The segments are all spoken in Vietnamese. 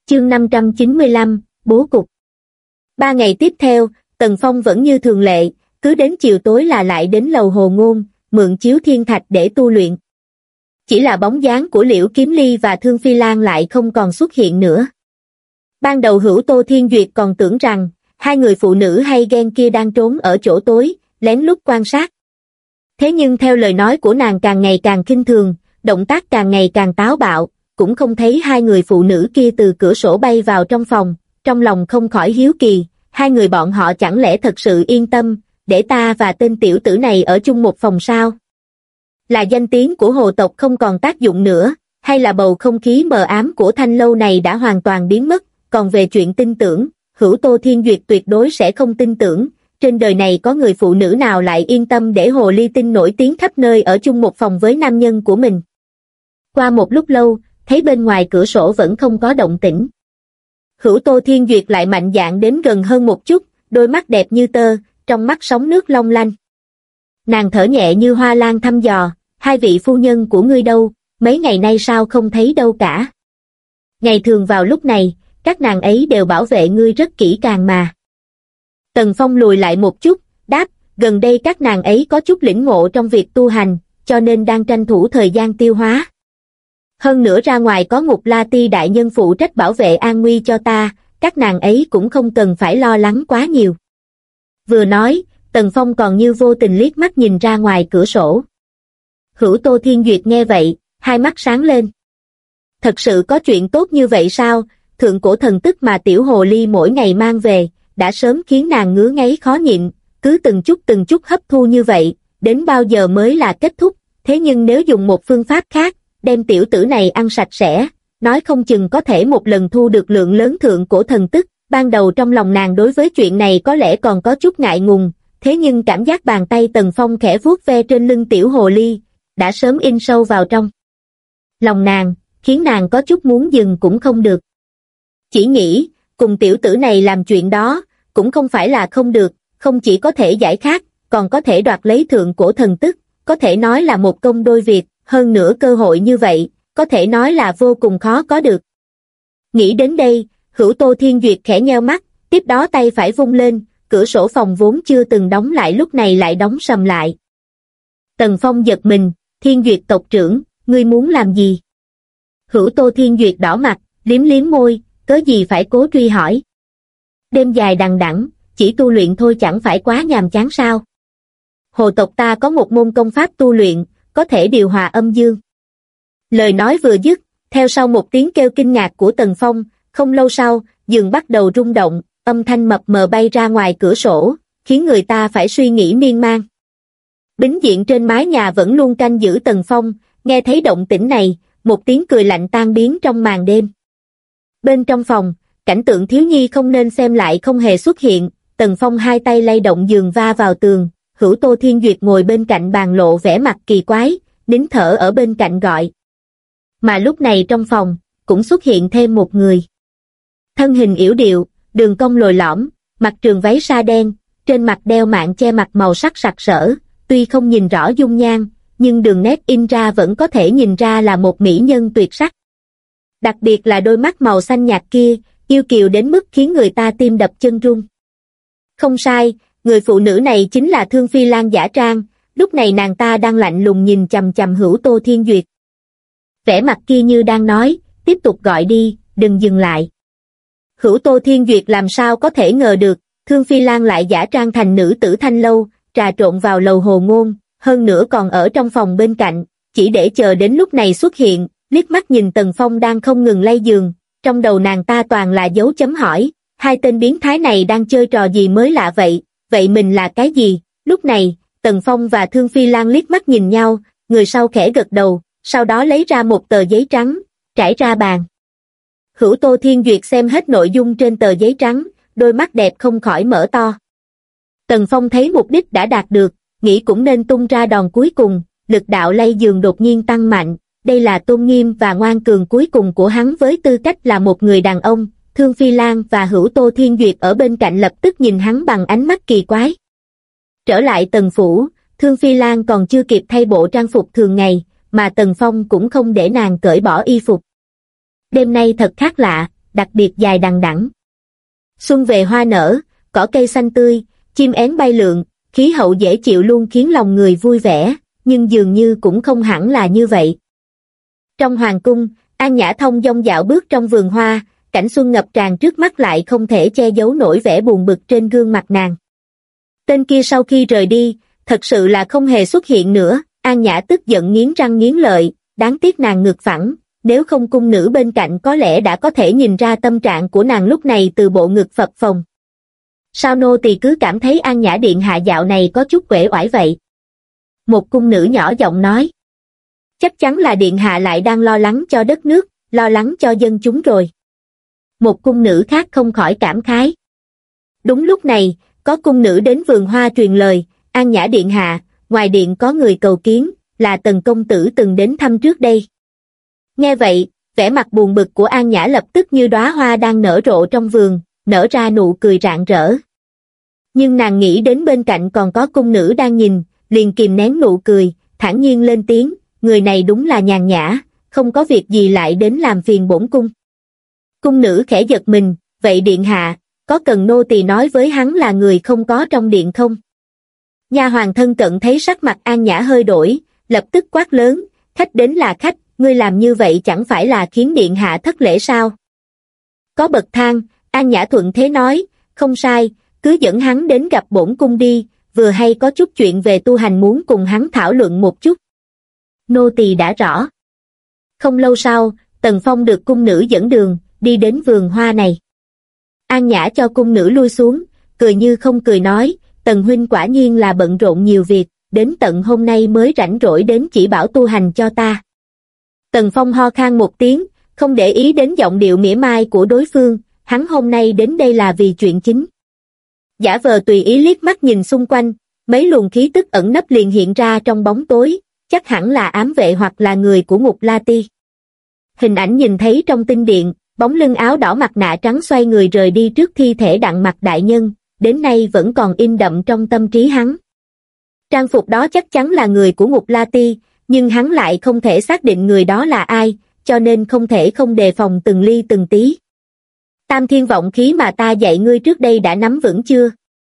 Chương 595, bố cục. 3 ngày tiếp theo, Tần Phong vẫn như thường lệ, cứ đến chiều tối là lại đến lầu Hồ Ngôn, mượn chiếu thiên thạch để tu luyện. Chỉ là bóng dáng của Liễu Kiếm Ly và Thương Phi Lan lại không còn xuất hiện nữa. Ban đầu Hữu Tô Thiên Duyệt còn tưởng rằng, hai người phụ nữ hay ghen kia đang trốn ở chỗ tối, lén lút quan sát. Thế nhưng theo lời nói của nàng càng ngày càng khinh thường, động tác càng ngày càng táo bạo, cũng không thấy hai người phụ nữ kia từ cửa sổ bay vào trong phòng, trong lòng không khỏi hiếu kỳ, hai người bọn họ chẳng lẽ thật sự yên tâm, để ta và tên tiểu tử này ở chung một phòng sao? Là danh tiếng của hồ tộc không còn tác dụng nữa, hay là bầu không khí mờ ám của thanh lâu này đã hoàn toàn biến mất, còn về chuyện tin tưởng, Hữu Tô Thiên Duyệt tuyệt đối sẽ không tin tưởng, trên đời này có người phụ nữ nào lại yên tâm để hồ ly tinh nổi tiếng khắp nơi ở chung một phòng với nam nhân của mình. Qua một lúc lâu, thấy bên ngoài cửa sổ vẫn không có động tĩnh. Hữu Tô Thiên Duyệt lại mạnh dạn đến gần hơn một chút, đôi mắt đẹp như tơ, trong mắt sóng nước long lanh. Nàng thở nhẹ như hoa lan thăm dò, hai vị phu nhân của ngươi đâu, mấy ngày nay sao không thấy đâu cả. Ngày thường vào lúc này, các nàng ấy đều bảo vệ ngươi rất kỹ càng mà. Tần Phong lùi lại một chút, đáp, gần đây các nàng ấy có chút lĩnh ngộ trong việc tu hành, cho nên đang tranh thủ thời gian tiêu hóa. Hơn nữa ra ngoài có Ngục La Ti đại nhân phụ trách bảo vệ an nguy cho ta, các nàng ấy cũng không cần phải lo lắng quá nhiều. Vừa nói, Tần Phong còn như vô tình liếc mắt nhìn ra ngoài cửa sổ. Hữu Tô Thiên Duyệt nghe vậy, hai mắt sáng lên. Thật sự có chuyện tốt như vậy sao? Thượng cổ thần tức mà tiểu hồ ly mỗi ngày mang về, đã sớm khiến nàng ngứa ngáy khó nhịn, cứ từng chút hấp thu như vậy, đến bao giờ mới là kết thúc, thế nhưng nếu dùng một phương pháp khác, đem tiểu tử này ăn sạch sẽ, nói không chừng có thể một lần thu được lượng lớn thượng cổ thần tức. Ban đầu trong lòng nàng đối với chuyện này có lẽ còn có chút ngại ngùng, thế nhưng cảm giác bàn tay Tần Phong khẽ vuốt ve trên lưng tiểu hồ ly, đã sớm in sâu vào trong lòng nàng, khiến nàng có chút muốn dừng cũng không được. Chỉ nghĩ, cùng tiểu tử này làm chuyện đó, cũng không phải là không được, không chỉ có thể giải khát, còn có thể đoạt lấy thượng cổ thần tức, có thể nói là một công đôi việc, hơn nữa cơ hội như vậy, có thể nói là vô cùng khó có được. Nghĩ đến đây, Hữu Tô Thiên Duyệt khẽ nheo mắt, tiếp đó tay phải vung lên, cửa sổ phòng vốn chưa từng đóng lại lúc này lại đóng sầm lại. Tần Phong giật mình, Thiên Duyệt tộc trưởng, ngươi muốn làm gì? Hữu Tô Thiên Duyệt đỏ mặt, liếm liếm môi, cớ gì phải cố truy hỏi. Đêm dài đằng đẵng, chỉ tu luyện thôi chẳng phải quá nhàm chán sao? Hồ tộc ta có một môn công pháp tu luyện, có thể điều hòa âm dương. Lời nói vừa dứt, theo sau một tiếng kêu kinh ngạc của Tần Phong, không lâu sau, giường bắt đầu rung động, âm thanh mập mờ bay ra ngoài cửa sổ, khiến người ta phải suy nghĩ miên man. Bính diện trên mái nhà vẫn luôn canh giữ Tần Phong, nghe thấy động tĩnh này, một tiếng cười lạnh tan biến trong màn đêm. Bên trong phòng, cảnh tượng thiếu nhi không nên xem lại không hề xuất hiện, Tần Phong hai tay lay động giường va vào tường, Hữu Tô Thiên Duyệt ngồi bên cạnh bàn lộ vẻ mặt kỳ quái, nín thở ở bên cạnh gọi. Mà lúc này trong phòng, cũng xuất hiện thêm một người. Thân hình yểu điệu, đường cong lồi lõm, mặc trường váy sa đen, trên mặt đeo mạng che mặt màu sắc sặc sỡ, tuy không nhìn rõ dung nhan, nhưng đường nét in ra vẫn có thể nhìn ra là một mỹ nhân tuyệt sắc. Đặc biệt là đôi mắt màu xanh nhạt kia, yêu kiều đến mức khiến người ta tim đập chân run. Không sai, người phụ nữ này chính là Thương Phi Lan giả trang, lúc này nàng ta đang lạnh lùng nhìn chằm chằm Hữu Tô Thiên Duyệt. Vẻ mặt kia như đang nói, tiếp tục gọi đi, đừng dừng lại. Hữu Tô Thiên Duyệt làm sao có thể ngờ được, Thương Phi Lan lại giả trang thành nữ tử thanh lâu, trà trộn vào lầu Hồ Ngôn, hơn nữa còn ở trong phòng bên cạnh, chỉ để chờ đến lúc này xuất hiện, liếc mắt nhìn Tần Phong đang không ngừng lay giường, trong đầu nàng ta toàn là dấu chấm hỏi, hai tên biến thái này đang chơi trò gì mới lạ vậy, vậy mình là cái gì? Lúc này, Tần Phong và Thương Phi Lan liếc mắt nhìn nhau, người sau khẽ gật đầu, sau đó lấy ra một tờ giấy trắng, trải ra bàn. Hữu Tô Thiên Duyệt xem hết nội dung trên tờ giấy trắng, đôi mắt đẹp không khỏi mở to. Tần Phong thấy mục đích đã đạt được, nghĩ cũng nên tung ra đòn cuối cùng, lực đạo lay giường đột nhiên tăng mạnh, đây là tôn nghiêm và ngoan cường cuối cùng của hắn với tư cách là một người đàn ông. Thương Phi Lan và Hữu Tô Thiên Duyệt ở bên cạnh lập tức nhìn hắn bằng ánh mắt kỳ quái. Trở lại Tần phủ, Thương Phi Lan còn chưa kịp thay bộ trang phục thường ngày, mà Tần Phong cũng không để nàng cởi bỏ y phục. Đêm nay thật khác lạ, đặc biệt dài đằng đẵng. Xuân về hoa nở, cỏ cây xanh tươi, chim én bay lượn, khí hậu dễ chịu luôn khiến lòng người vui vẻ, nhưng dường như cũng không hẳn là như vậy. Trong hoàng cung, An Nhã thông dong dạo bước trong vườn hoa, cảnh xuân ngập tràn trước mắt lại không thể che giấu nổi vẻ buồn bực trên gương mặt nàng. Tên kia sau khi rời đi, thật sự là không hề xuất hiện nữa. An Nhã tức giận nghiến răng nghiến lợi, đáng tiếc nàng ngực phẳng, nếu không cung nữ bên cạnh có lẽ đã có thể nhìn ra tâm trạng của nàng lúc này từ bộ ngực phập phồng. Sao nô tỳ cứ cảm thấy An Nhã điện hạ dạo này có chút uể oải vậy? Một cung nữ nhỏ giọng nói. Chắc chắn là điện hạ lại đang lo lắng cho đất nước, lo lắng cho dân chúng rồi. Một cung nữ khác không khỏi cảm khái. Đúng lúc này, có cung nữ đến vườn hoa truyền lời, An Nhã điện hạ, ngoài điện có người cầu kiến, là Tần công tử từng đến thăm trước đây. Nghe vậy, vẻ mặt buồn bực của An Nhã lập tức như đóa hoa đang nở rộ trong vườn, nở ra nụ cười rạng rỡ. Nhưng nàng nghĩ đến bên cạnh còn có cung nữ đang nhìn, liền kìm nén nụ cười, thản nhiên lên tiếng, người này đúng là nhàn nhã, không có việc gì lại đến làm phiền bổn cung. Cung nữ khẽ giật mình, vậy điện hạ, có cần nô tỳ nói với hắn là người không có trong điện không? Nha hoàn thân cận thấy sắc mặt An Nhã hơi đổi, lập tức quát lớn, khách đến là khách, ngươi làm như vậy chẳng phải là khiến điện hạ thất lễ sao? Có bậc thang, An Nhã thuận thế nói, không sai, cứ dẫn hắn đến gặp bổn cung đi, vừa hay có chút chuyện về tu hành muốn cùng hắn thảo luận một chút. Nô tỳ đã rõ. Không lâu sau, Tần Phong được cung nữ dẫn đường, đi đến vườn hoa này. An Nhã cho cung nữ lui xuống, cười như không cười nói, Tần huynh quả nhiên là bận rộn nhiều việc, đến tận hôm nay mới rảnh rỗi đến chỉ bảo tu hành cho ta. Tần Phong ho khan một tiếng, không để ý đến giọng điệu mỉa mai của đối phương, hắn hôm nay đến đây là vì chuyện chính. Giả vờ tùy ý liếc mắt nhìn xung quanh, mấy luồng khí tức ẩn nấp liền hiện ra trong bóng tối, chắc hẳn là ám vệ hoặc là người của Ngục La Ti. Hình ảnh nhìn thấy trong tinh điện, bóng lưng áo đỏ mặt nạ trắng xoay người rời đi trước thi thể Đặng Mặc đại nhân, đến nay vẫn còn in đậm trong tâm trí hắn. Trang phục đó chắc chắn là người của Ngục La Ti, nhưng hắn lại không thể xác định người đó là ai, cho nên không thể không đề phòng từng ly từng tí. Tam thiên vọng khí mà ta dạy ngươi trước đây đã nắm vững chưa?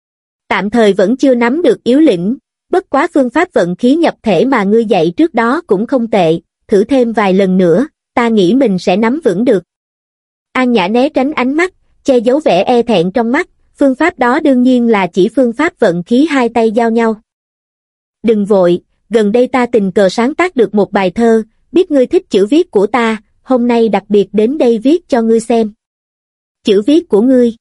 Tạm thời vẫn chưa nắm được yếu lĩnh, bất quá phương pháp vận khí nhập thể mà ngươi dạy trước đó cũng không tệ, thử thêm vài lần nữa, ta nghĩ mình sẽ nắm vững được. An Nhã né tránh ánh mắt, che giấu vẻ e thẹn trong mắt, phương pháp đó đương nhiên là chỉ phương pháp vận khí hai tay giao nhau. Đừng vội, gần đây ta tình cờ sáng tác được một bài thơ, biết ngươi thích chữ viết của ta, hôm nay đặc biệt đến đây viết cho ngươi xem. Chữ viết của ngươi.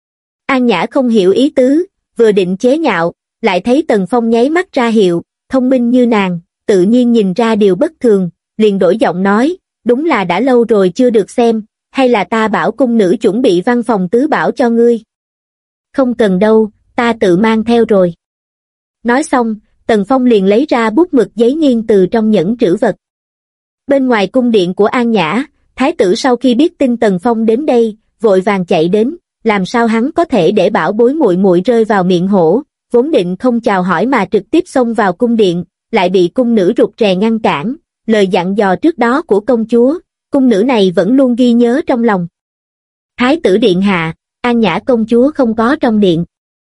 An Nhã không hiểu ý tứ, vừa định chế nhạo, lại thấy Tần Phong nháy mắt ra hiệu, thông minh như nàng, tự nhiên nhìn ra điều bất thường, liền đổi giọng nói, đúng là đã lâu rồi chưa được xem, hay là ta bảo cung nữ chuẩn bị văn phòng tứ bảo cho ngươi. Không cần đâu, ta tự mang theo rồi. Nói xong, Tần Phong liền lấy ra bút mực giấy nghiêng từ trong nhẫn trữ vật. Bên ngoài cung điện của An Nhã, thái tử sau khi biết tin Tần Phong đến đây, vội vàng chạy đến, làm sao hắn có thể để bảo bối muội muội rơi vào miệng hổ, vốn định không chào hỏi mà trực tiếp xông vào cung điện, lại bị cung nữ rụt rè ngăn cản, lời dặn dò trước đó của công chúa, cung nữ này vẫn luôn ghi nhớ trong lòng. Thái tử điện hạ, An Nhã công chúa không có trong điện.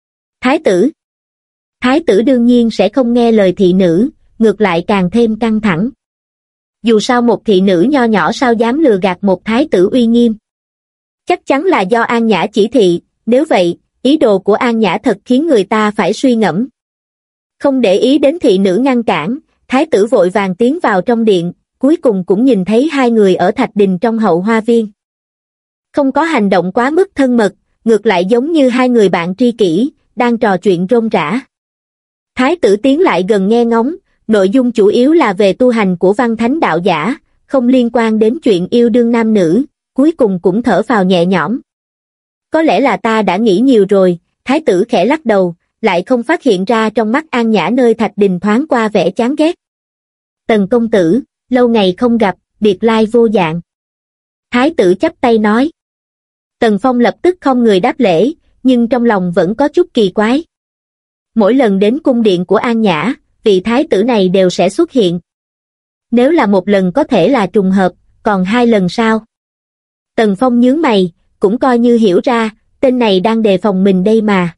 Thái tử đương nhiên sẽ không nghe lời thị nữ, ngược lại càng thêm căng thẳng. Dù sao một thị nữ nho nhỏ sao dám lừa gạt một thái tử uy nghiêm. Chắc chắn là do An Nhã chỉ thị, nếu vậy, ý đồ của An Nhã thật khiến người ta phải suy ngẫm. Không để ý đến thị nữ ngăn cản, thái tử vội vàng tiến vào trong điện, cuối cùng cũng nhìn thấy hai người ở thạch đình trong hậu hoa viên. Không có hành động quá mức thân mật, ngược lại giống như hai người bạn tri kỷ, đang trò chuyện rôm rả. Thái tử tiến lại gần nghe ngóng, nội dung chủ yếu là về tu hành của văn thánh đạo giả, không liên quan đến chuyện yêu đương nam nữ, cuối cùng cũng thở phào nhẹ nhõm. Có lẽ là ta đã nghĩ nhiều rồi, thái tử khẽ lắc đầu, lại không phát hiện ra trong mắt An Nhã nơi thạch đình thoáng qua vẻ chán ghét. Tần công tử, lâu ngày không gặp, biệt lai vô dạng. Thái tử chắp tay nói. Tần Phong lập tức không người đáp lễ, nhưng trong lòng vẫn có chút kỳ quái. Mỗi lần đến cung điện của An Nhã, vị thái tử này đều sẽ xuất hiện. Nếu là một lần có thể là trùng hợp, còn hai lần sao? Tần Phong nhướng mày, cũng coi như hiểu ra, tên này đang đề phòng mình đây mà.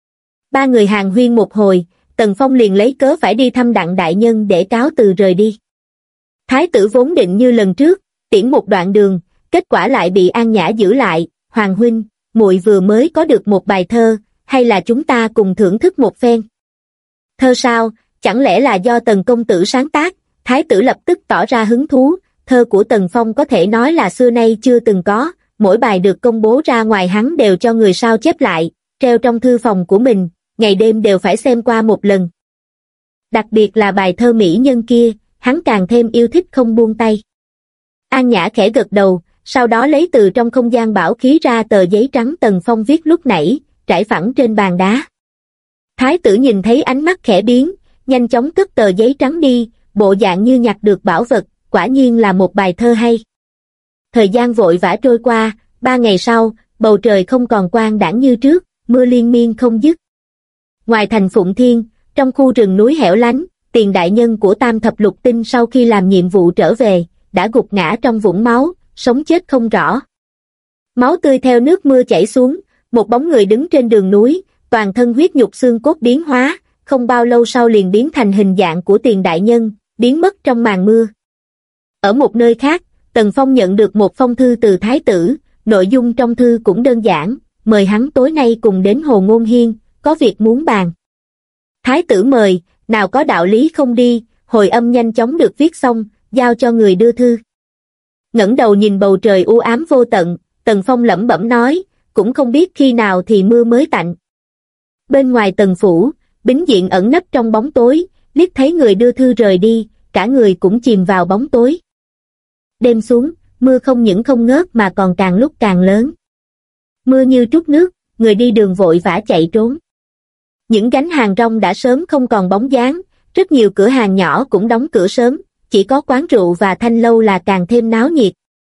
Ba người hàn huyên một hồi, Tần Phong liền lấy cớ phải đi thăm Đặng đại nhân để cáo từ rời đi. Thái tử vốn định như lần trước, tiễn một đoạn đường, kết quả lại bị An Nhã giữ lại. Hoàng huynh, muội vừa mới có được một bài thơ, hay là chúng ta cùng thưởng thức một phen? Thơ sao, chẳng lẽ là do Tần công tử sáng tác? Thái tử lập tức tỏ ra hứng thú. Thơ của Tần Phong có thể nói là xưa nay chưa từng có, mỗi bài được công bố ra ngoài hắn đều cho người sao chép lại, treo trong thư phòng của mình, ngày đêm đều phải xem qua một lần. Đặc biệt là bài thơ mỹ nhân kia, hắn càng thêm yêu thích không buông tay. An Nhã khẽ gật đầu, sau đó lấy từ trong không gian bảo khí ra tờ giấy trắng Tần Phong viết lúc nãy, trải phẳng trên bàn đá. Thái tử nhìn thấy ánh mắt khẽ biến, nhanh chóng cất tờ giấy trắng đi, bộ dạng như nhặt được bảo vật, quả nhiên là một bài thơ hay. Thời gian vội vã trôi qua, 3 ngày sau, bầu trời không còn quang đãng như trước, mưa liên miên không dứt. Ngoài thành Phụng Thiên, trong khu rừng núi hẻo lánh, Tiền đại nhân của Tam Thập Lục Tinh sau khi làm nhiệm vụ trở về, đã gục ngã trong vũng máu, sống chết không rõ. Máu tươi theo nước mưa chảy xuống, một bóng người đứng trên đường núi, toàn thân huyết nhục xương cốt biến hóa, không bao lâu sau liền biến thành hình dạng của Tiền đại nhân, biến mất trong màn mưa. Ở một nơi khác, Tần Phong nhận được một phong thư từ Thái tử, nội dung trong thư cũng đơn giản, mời hắn tối nay cùng đến Hồ Ngôn Hiên, có việc muốn bàn. Thái tử mời, nào có đạo lý không đi, hồi âm nhanh chóng được viết xong, giao cho người đưa thư. Ngẩng đầu nhìn bầu trời u ám vô tận, Tần Phong lẩm bẩm nói, cũng không biết khi nào thì mưa mới tạnh. Bên ngoài Tần phủ, Bính Diện ẩn nấp trong bóng tối, liếc thấy người đưa thư rời đi, cả người cũng chìm vào bóng tối. Đêm xuống, mưa không những không ngớt mà còn càng lúc càng lớn. Mưa như trút nước, người đi đường vội vã chạy trốn. Những gánh hàng rong đã sớm không còn bóng dáng, rất nhiều cửa hàng nhỏ cũng đóng cửa sớm, chỉ có quán rượu và thanh lâu là càng thêm náo nhiệt.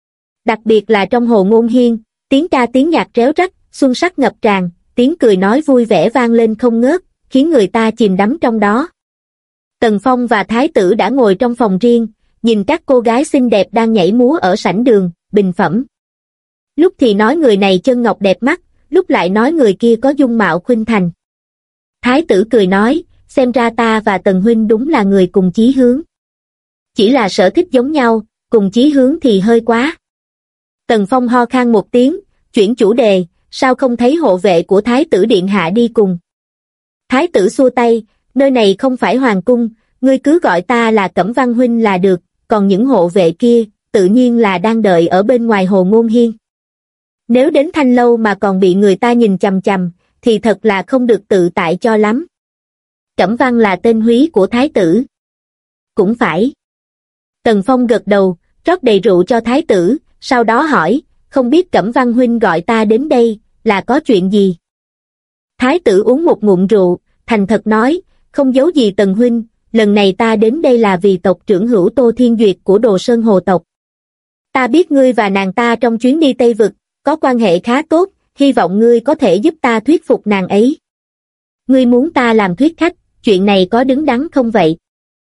Đặc biệt là trong Hồ Ngôn Hiên, tiếng ca tiếng nhạc réo rắt, xuân sắc ngập tràn, tiếng cười nói vui vẻ vang lên không ngớt, khiến người ta chìm đắm trong đó. Tần Phong và Thái tử đã ngồi trong phòng riêng, nhìn các cô gái xinh đẹp đang nhảy múa ở sảnh đường, bình phẩm. Lúc thì nói người này chân ngọc đẹp mắt, lúc lại nói người kia có dung mạo khuynh thành. Thái tử cười nói, xem ra ta và Tần huynh đúng là người cùng chí hướng. Chỉ là sở thích giống nhau, cùng chí hướng thì hơi quá. Tần Phong ho khan một tiếng, chuyển chủ đề, sao không thấy hộ vệ của Thái tử điện hạ đi cùng. Thái tử xua tay, nơi này không phải hoàng cung, ngươi cứ gọi ta là Cẩm Văn huynh là được, còn những hộ vệ kia, tự nhiên là đang đợi ở bên ngoài Hồ Ngôn Hiên. Nếu đến Thanh lâu mà còn bị người ta nhìn chằm chằm, thì thật là không được tự tại cho lắm. Cẩm Văn là tên húy của Thái tử. Cũng phải. Tần Phong gật đầu, rót đầy rượu cho Thái tử, sau đó hỏi, không biết Cẩm Văn huynh gọi ta đến đây, là có chuyện gì? Thái tử uống một ngụm rượu, thành thật nói, không giấu gì Tần huynh, lần này ta đến đây là vì tộc trưởng hữu Tô Thiên Duyệt của Đồ Sơn Hồ tộc. Ta biết ngươi và nàng ta trong chuyến đi Tây Vực, có quan hệ khá tốt, hy vọng ngươi có thể giúp ta thuyết phục nàng ấy. Ngươi muốn ta làm thuyết khách, chuyện này có đứng đắn không vậy?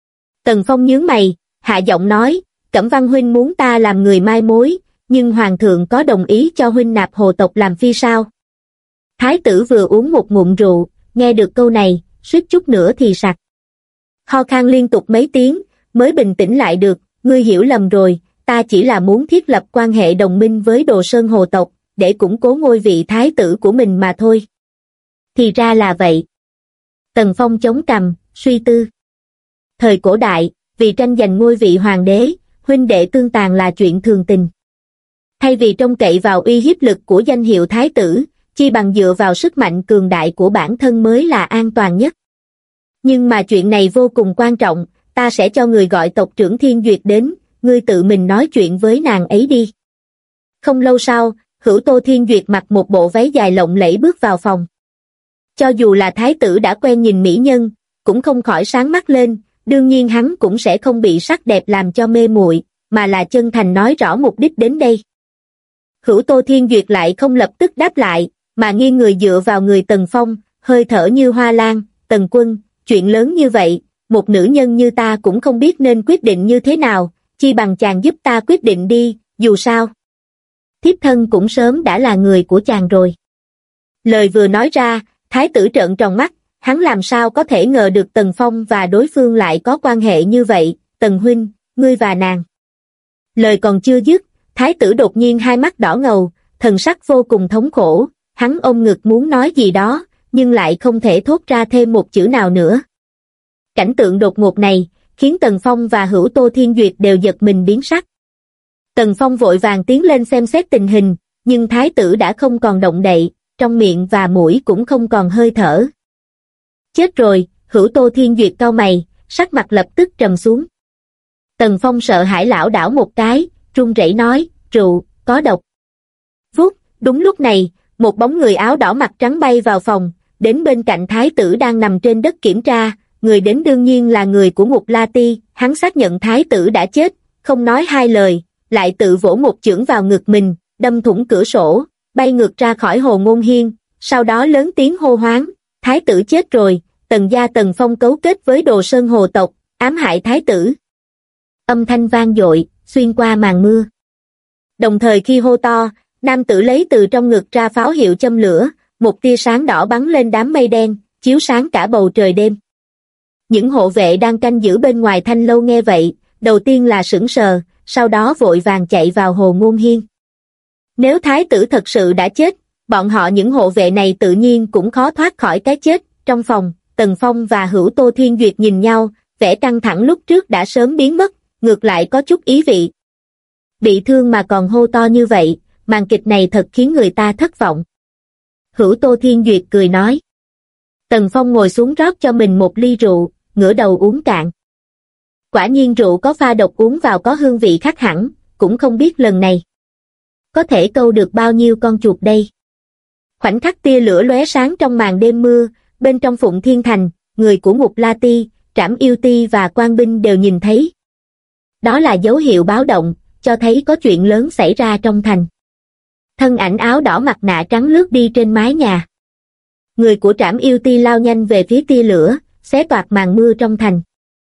Tần Phong nhướng mày, hạ giọng nói, Cẩm Văn huynh muốn ta làm người mai mối, nhưng hoàng thượng có đồng ý cho huynh nạp hồ tộc làm phi sao? Thái tử vừa uống một ngụm rượu, nghe được câu này, suýt chút nữa thì sặc. Ho khan liên tục mấy tiếng, mới bình tĩnh lại được, ngươi hiểu lầm rồi, ta chỉ là muốn thiết lập quan hệ đồng minh với Đồ Sơn Hồ tộc, để củng cố ngôi vị thái tử của mình mà thôi. Thì ra là vậy. Tần Phong chống cằm, suy tư. Thời cổ đại, vì tranh giành ngôi vị hoàng đế, huynh đệ tương tàn là chuyện thường tình. Thay vì trông cậy vào uy hiếp lực của danh hiệu thái tử, chi bằng dựa vào sức mạnh cường đại của bản thân mới là an toàn nhất. Nhưng mà chuyện này vô cùng quan trọng, ta sẽ cho người gọi tộc trưởng Thiên Duyệt đến, ngươi tự mình nói chuyện với nàng ấy đi. Không lâu sau, hữu Tô Thiên Duyệt mặc một bộ váy dài lộng lẫy bước vào phòng. Cho dù là thái tử đã quen nhìn mỹ nhân, cũng không khỏi sáng mắt lên, đương nhiên hắn cũng sẽ không bị sắc đẹp làm cho mê muội, mà là chân thành nói rõ mục đích đến đây. Hữu Tô Thiên Duyệt lại không lập tức đáp lại, mà nghiêng người dựa vào người Tần Phong, hơi thở như hoa lan, Tần quân, chuyện lớn như vậy, một nữ nhân như ta cũng không biết nên quyết định như thế nào, chi bằng chàng giúp ta quyết định đi, dù sao thiếp thân cũng sớm đã là người của chàng rồi. Lời vừa nói ra, thái tử trợn tròn mắt, hắn làm sao có thể ngờ được Tần Phong và đối phương lại có quan hệ như vậy. Tần huynh, ngươi và nàng. Lời còn chưa dứt, thái tử đột nhiên hai mắt đỏ ngầu, thần sắc vô cùng thống khổ, hắn ôm ngực muốn nói gì đó, nhưng lại không thể thốt ra thêm một chữ nào nữa. Cảnh tượng đột ngột này, khiến Tần Phong và Hữu Tô Thiên Duyệt đều giật mình biến sắc. Tần Phong vội vàng tiến lên xem xét tình hình, nhưng thái tử đã không còn động đậy, trong miệng và mũi cũng không còn hơi thở. Chết rồi, Hữu Tô Thiên Duyệt cau mày, sắc mặt lập tức trầm xuống. Tần Phong sợ hãi lảo đảo một cái, run rẩy nói, rượu, có độc. Vút, đúng lúc này, một bóng người áo đỏ mặt trắng bay vào phòng, đến bên cạnh thái tử đang nằm trên đất kiểm tra, người đến đương nhiên là người của Ngục La Ti, hắn xác nhận thái tử đã chết, không nói hai lời, lại tự vỗ một chưởng vào ngực mình, đâm thủng cửa sổ, bay ngược ra khỏi Hồ Ngôn Hiên, sau đó lớn tiếng hô hoáng, thái tử chết rồi, Tần gia Tần Phong cấu kết với Đồ Sơn Hồ tộc, ám hại thái tử. Âm thanh vang dội, xuyên qua màn mưa. Đồng thời khi hô to, nam tử lấy từ trong ngực ra pháo hiệu châm lửa, một tia sáng đỏ bắn lên đám mây đen, chiếu sáng cả bầu trời đêm. Những hộ vệ đang canh giữ bên ngoài thanh lâu nghe vậy, đầu tiên là sững sờ, sau đó vội vàng chạy vào Hồ Ngôn Hiên. Nếu thái tử thật sự đã chết, bọn họ những hộ vệ này tự nhiên cũng khó thoát khỏi cái chết. Trong phòng, Tần Phong và Hữu Tô Thiên Duyệt nhìn nhau, vẻ căng thẳng lúc trước đã sớm biến mất, ngược lại có chút ý vị. Bị thương mà còn hô to như vậy, màn kịch này thật khiến người ta thất vọng. Hữu Tô Thiên Duyệt cười nói. Tần Phong ngồi xuống rót cho mình một ly rượu, ngửa đầu uống cạn. Quả nhiên rượu có pha độc uống vào có hương vị khác hẳn, cũng không biết lần này có thể câu được bao nhiêu con chuột đây. Khoảnh khắc tia lửa lóe sáng trong màn đêm mưa, bên trong Phụng Thiên Thành, người của Ngục La Ti, Trảm Yêu Ti và Quan binh đều nhìn thấy. Đó là dấu hiệu báo động, cho thấy có chuyện lớn xảy ra trong thành. Thân ảnh áo đỏ mặt nạ trắng lướt đi trên mái nhà. Người của Trảm Yêu Ti lao nhanh về phía tia lửa, xé toạc màn mưa trong thành.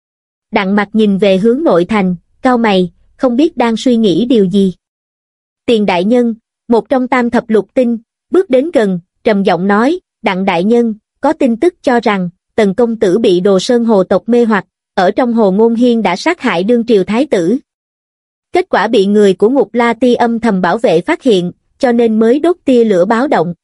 Đặng Mặc nhìn về hướng nội thành, cau mày, không biết đang suy nghĩ điều gì. Tiền đại nhân, một trong tam thập lục tinh, bước đến gần, trầm giọng nói, Đặng đại nhân, có tin tức cho rằng, Tần công tử bị Đồ Sơn Hồ tộc mê hoặc, ở trong Hồ Ngôn Hiên đã sát hại đương triều thái tử. Kết quả bị người của Ngục La Ti âm thầm bảo vệ phát hiện, cho nên mới đốt tia lửa báo động.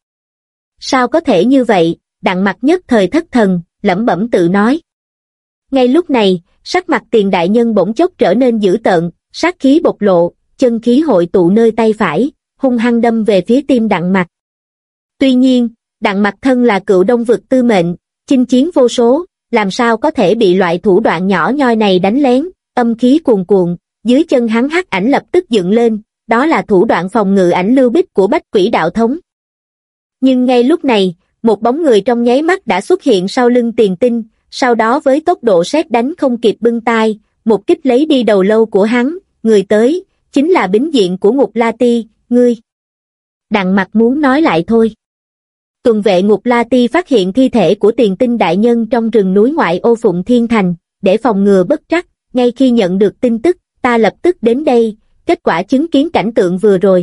Sao có thể như vậy? Đặng Mặc nhất thời thất thần, lẩm bẩm tự nói. Ngay lúc này, sắc mặt Tiền đại nhân bỗng chốc trở nên dữ tợn, sát khí bộc lộ, chân khí hội tụ nơi tay phải, hung hăng đâm về phía tim Đặng Mặc. Tuy nhiên, Đặng Mặc thân là cựu Đông vực tư mệnh, chinh chiến vô số, làm sao có thể bị loại thủ đoạn nhỏ nhoi này đánh lén, âm khí cuồn cuộn, dưới chân hắn hắc ảnh lập tức dựng lên, đó là thủ đoạn phòng ngự ảnh lưu bích của Bách Quỷ đạo thống. Nhưng ngay lúc này, một bóng người trong nháy mắt đã xuất hiện sau lưng Tiền Tinh, sau đó với tốc độ sét đánh không kịp bưng tai, một kích lấy đi đầu lâu của hắn, người tới, chính là Bính Diện của Ngục La Ti, ngươi. Đặng Mặc muốn nói lại thôi. Tuần vệ Ngục La Ti phát hiện thi thể của Tiền Tinh đại nhân trong rừng núi ngoại ô Phụng Thiên Thành, để phòng ngừa bất trắc, ngay khi nhận được tin tức, ta lập tức đến đây, kết quả chứng kiến cảnh tượng vừa rồi.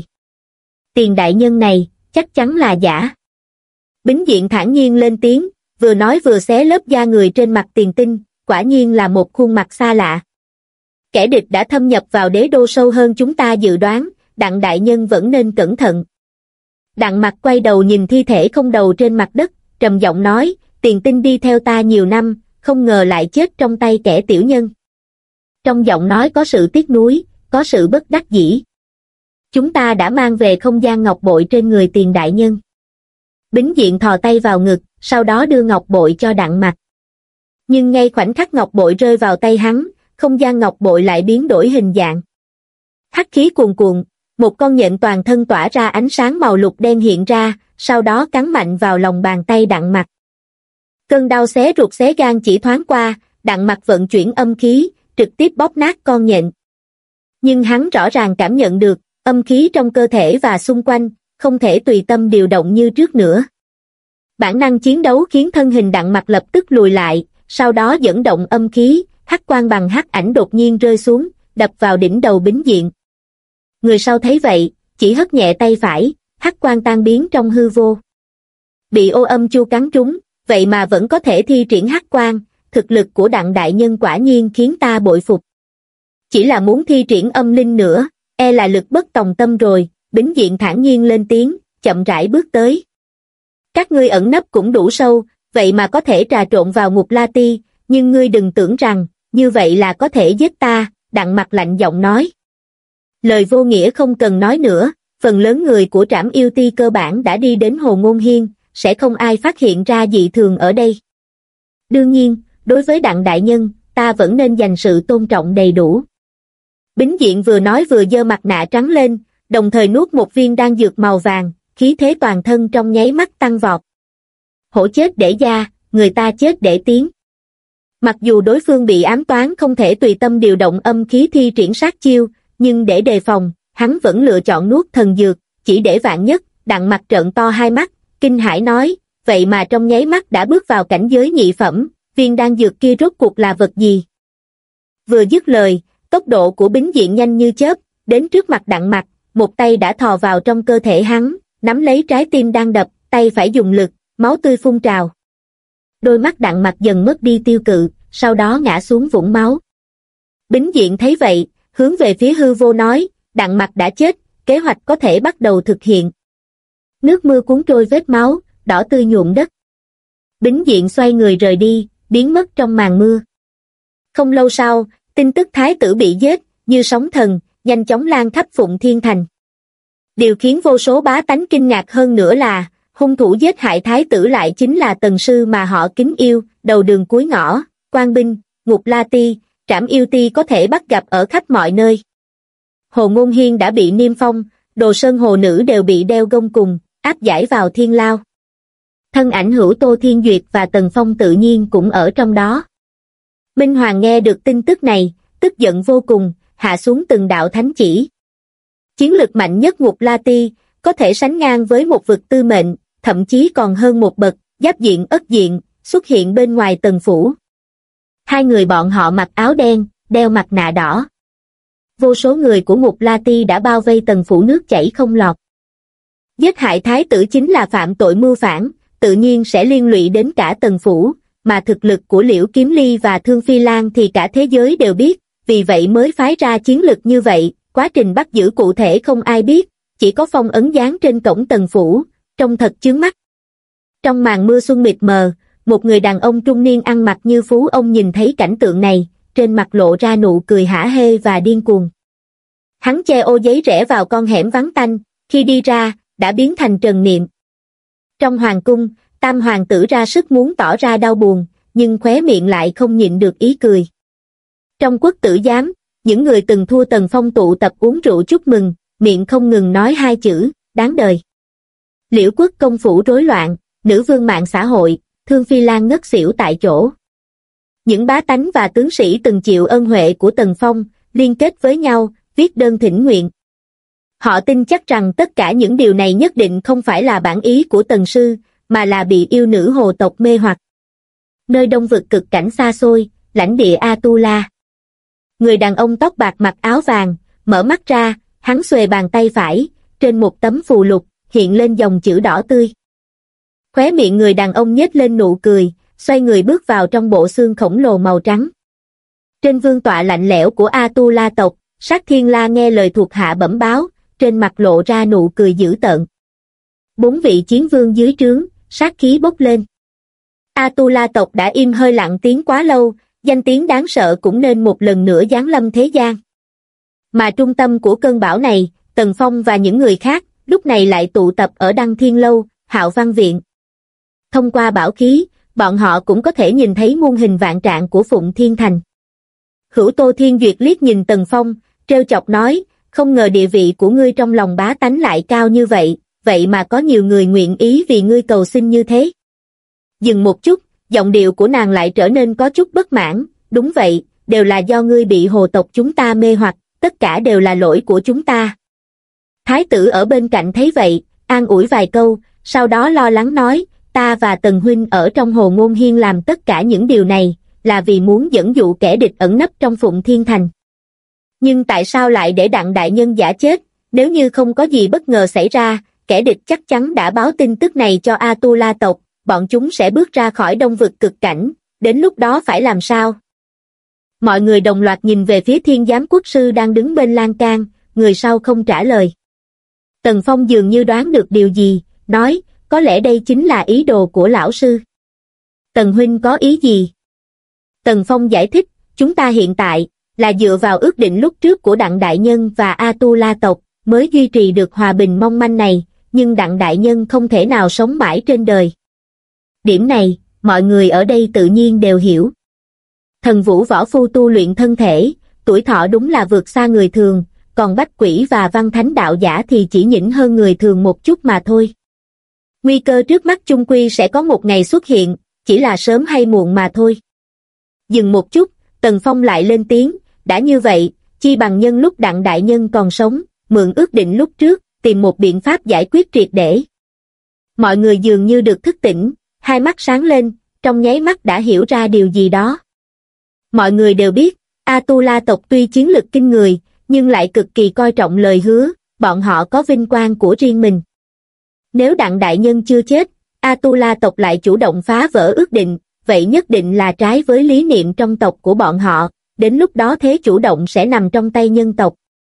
Tiền đại nhân này, chắc chắn là giả. Bính Diện thản nhiên lên tiếng, vừa nói vừa xé lớp da người trên mặt Tiền Tinh, quả nhiên là một khuôn mặt xa lạ. Kẻ địch đã thâm nhập vào đế đô sâu hơn chúng ta dự đoán, Đặng đại nhân vẫn nên cẩn thận. Đặng Mặc quay đầu nhìn thi thể không đầu trên mặt đất, trầm giọng nói, Tiền Tinh đi theo ta nhiều năm, không ngờ lại chết trong tay kẻ tiểu nhân. Trong giọng nói có sự tiếc nuối, có sự bất đắc dĩ. Chúng ta đã mang về không gian ngọc bội trên người Tiền đại nhân. Bính Diện thò tay vào ngực, sau đó đưa ngọc bội cho Đặng Mặc. Nhưng ngay khoảnh khắc ngọc bội rơi vào tay hắn, không gian ngọc bội lại biến đổi hình dạng. Hắc khí cuồn cuộn, một con nhện toàn thân tỏa ra ánh sáng màu lục đen hiện ra, sau đó cắn mạnh vào lòng bàn tay Đặng Mặc. Cơn đau xé ruột xé gan chỉ thoáng qua, Đặng Mặc vận chuyển âm khí, trực tiếp bóp nát con nhện. Nhưng hắn rõ ràng cảm nhận được, âm khí trong cơ thể và xung quanh, không thể tùy tâm điều động như trước nữa. Bản năng chiến đấu khiến thân hình Đặng Mặc lập tức lùi lại, sau đó dẫn động âm khí, hắc quang bằng hắc ảnh đột nhiên rơi xuống, đập vào đỉnh đầu Bính Diện. Người sau thấy vậy, chỉ hất nhẹ tay phải, hắc quang tan biến trong hư vô. Bị Ô Âm Chu cắn trúng, vậy mà vẫn có thể thi triển hắc quang, thực lực của Đặng đại nhân quả nhiên khiến ta bội phục. Chỉ là muốn thi triển âm linh nữa, e là lực bất tòng tâm rồi. Bính Diện thản nhiên lên tiếng, chậm rãi bước tới. Các ngươi ẩn nấp cũng đủ sâu, vậy mà có thể trà trộn vào Ngục La Ti, nhưng ngươi đừng tưởng rằng, như vậy là có thể giết ta, Đặng Mặc lạnh giọng nói. Lời vô nghĩa không cần nói nữa, phần lớn người của Trảm Yêu Ti cơ bản đã đi đến Hồ Ngôn Hiên, sẽ không ai phát hiện ra dị thường ở đây. Đương nhiên, đối với Đặng đại nhân, ta vẫn nên dành sự tôn trọng đầy đủ. Bính Diện vừa nói vừa giơ mặt nạ trắng lên, đồng thời nuốt một viên đan dược màu vàng, khí thế toàn thân trong nháy mắt tăng vọt. Hổ chết để da, người ta chết để tiếng. Mặc dù đối phương bị ám toán không thể tùy tâm điều động âm khí thi triển sát chiêu, nhưng để đề phòng, hắn vẫn lựa chọn nuốt thần dược, chỉ để vạn nhất. Đặng Mặc trợn to hai mắt, kinh hãi nói, vậy mà trong nháy mắt đã bước vào cảnh giới nhị phẩm, viên đan dược kia rốt cuộc là vật gì? Vừa dứt lời, tốc độ của Bính Diện nhanh như chớp, đến trước mặt Đặng Mặc, một tay đã thò vào trong cơ thể hắn, nắm lấy trái tim đang đập, tay phải dùng lực, máu tươi phun trào. Đôi mắt Đặng Mặc dần mất đi tiêu cự, sau đó ngã xuống vũng máu. Bính Diện thấy vậy, hướng về phía hư vô nói, Đặng Mặc đã chết, kế hoạch có thể bắt đầu thực hiện. Nước mưa cuốn trôi vết máu, đỏ tươi nhuộm đất. Bính Diện xoay người rời đi, biến mất trong màn mưa. Không lâu sau, tin tức thái tử bị giết, như sóng thần, nhanh chóng lan khắp Phụng Thiên Thành. Điều khiến vô số bá tánh kinh ngạc hơn nữa là, hung thủ giết hại thái tử lại chính là tần sư mà họ kính yêu, đầu đường cuối ngõ, Quan Binh, Ngục La Ti, Trảm Yêu Ti có thể bắt gặp ở khắp mọi nơi. Hồ Ngôn Hiên đã bị niêm phong, Đồ Sơn hồ nữ đều bị đeo gông cùng, áp giải vào thiên lao. Thân ảnh hữu Tô Thiên Duyệt và Tần Phong tự nhiên cũng ở trong đó. Minh Hoàng nghe được tin tức này, tức giận vô cùng, hạ xuống từng đạo thánh chỉ. Chiến lực mạnh nhất Ngục La Ti, có thể sánh ngang với một vực tư mệnh, thậm chí còn hơn một bậc, Giáp Diện Ất Diện, xuất hiện bên ngoài Tần phủ. Hai người bọn họ mặc áo đen, đeo mặt nạ đỏ. Vô số người của Ngục La Ti đã bao vây Tần phủ nước chảy không lọt. Giết hại thái tử chính là phạm tội mưu phản, tự nhiên sẽ liên lụy đến cả Tần phủ, mà thực lực của Liễu Kiếm Ly và Thương Phi Lan thì cả thế giới đều biết, vì vậy mới phái ra chiến lực như vậy. Quá trình bắt giữ cụ thể không ai biết, chỉ có phong ấn dán trên cổng Tần phủ, trông thật chướng mắt. Trong màn mưa xuân mịt mờ, một người đàn ông trung niên ăn mặc như phú ông nhìn thấy cảnh tượng này, trên mặt lộ ra nụ cười hả hê và điên cuồng. Hắn che ô giấy rẽ vào con hẻm vắng tanh, khi đi ra, đã biến thành Trần Niệm. Trong hoàng cung, tam hoàng tử ra sức muốn tỏ ra đau buồn, nhưng khóe miệng lại không nhịn được ý cười. Trong quốc tử giám, những người từng thua Tần Phong tụ tập uống rượu chúc mừng, miệng không ngừng nói hai chữ, đáng đời. Liễu quốc công phủ rối loạn, nữ vương mạng xã hội, Thương Phi Lan ngất xỉu tại chỗ. Những bá tánh và tướng sĩ từng chịu ân huệ của Tần Phong, liên kết với nhau, viết đơn thỉnh nguyện. Họ tin chắc rằng tất cả những điều này nhất định không phải là bản ý của Tần sư, mà là bị yêu nữ hồ tộc mê hoặc. Nơi đông vực cực cảnh xa xôi, lãnh địa Atula. Người đàn ông tóc bạc mặc áo vàng, mở mắt ra, hắn xuề bàn tay phải, trên một tấm phù lục, hiện lên dòng chữ đỏ tươi. Khóe miệng người đàn ông nhếch lên nụ cười, xoay người bước vào trong bộ xương khổng lồ màu trắng. Trên vương tọa lạnh lẽo của Atula tộc, Sát Thiên La nghe lời thuộc hạ bẩm báo, trên mặt lộ ra nụ cười dữ tợn. 4 vị chiến vương dưới trướng, sát khí bốc lên. Atula tộc đã im hơi lặng tiếng quá lâu, danh tiếng đáng sợ cũng nên một lần nữa giáng lâm thế gian. Mà trung tâm của cơn bão này, Tần Phong và những người khác, lúc này lại tụ tập ở Đăng Thiên Lâu, Hạo Văn Viện. Thông qua bão khí, bọn họ cũng có thể nhìn thấy muôn hình vạn trạng của Phụng Thiên Thành. Hữu Tô Thiên Duyệt liếc nhìn Tần Phong, trêu chọc nói, không ngờ địa vị của ngươi trong lòng bá tánh lại cao như vậy, vậy mà có nhiều người nguyện ý vì ngươi cầu xin như thế. Dừng một chút, giọng điệu của nàng lại trở nên có chút bất mãn, đúng vậy, đều là do ngươi bị hồ tộc chúng ta mê hoặc, tất cả đều là lỗi của chúng ta. Thái tử ở bên cạnh thấy vậy, an ủi vài câu, sau đó lo lắng nói, ta và Tần huynh ở trong Hồ Ngôn Hiên làm tất cả những điều này, là vì muốn dẫn dụ kẻ địch ẩn nấp trong Phụng Thiên Thành. Nhưng tại sao lại để Đặng đại nhân giả chết, Nếu như không có gì bất ngờ xảy ra, kẻ địch chắc chắn đã báo tin tức này cho Atula tộc, bọn chúng sẽ bước ra khỏi Đông vực cực cảnh, đến lúc đó phải làm sao? Mọi người đồng loạt nhìn về phía Thiên Giám Quốc sư đang đứng bên lan can, người sau không trả lời. Tần Phong dường như đoán được điều gì, nói, có lẽ đây chính là ý đồ của lão sư. Tần huynh có ý gì? Tần Phong giải thích, chúng ta hiện tại là dựa vào ước định lúc trước của Đặng Đại Nhân và Atula tộc mới duy trì được hòa bình mong manh này, nhưng Đặng Đại Nhân không thể nào sống mãi trên đời. Điểm này, mọi người ở đây tự nhiên đều hiểu. Thần vũ võ phu tu luyện thân thể, tuổi thọ đúng là vượt xa người thường, còn bách quỷ và văn thánh đạo giả thì chỉ nhỉnh hơn người thường một chút mà thôi. Nguy cơ trước mắt chung quy sẽ có một ngày xuất hiện, chỉ là sớm hay muộn mà thôi. Dừng một chút, Tần Phong lại lên tiếng, đã như vậy, chi bằng nhân lúc Đặng Đại Nhân còn sống, mượn ước định lúc trước, tìm một biện pháp giải quyết triệt để. Mọi người dường như được thức tỉnh, hai mắt sáng lên, trong nháy mắt đã hiểu ra điều gì đó. Mọi người đều biết, Atula tộc tuy chiến lực kinh người, nhưng lại cực kỳ coi trọng lời hứa, bọn họ có vinh quang của riêng mình. Nếu Đặng Đại Nhân chưa chết, Atula tộc lại chủ động phá vỡ ước định, vậy nhất định là trái với lý niệm trong tộc của bọn họ, đến lúc đó thế chủ động sẽ nằm trong tay nhân tộc.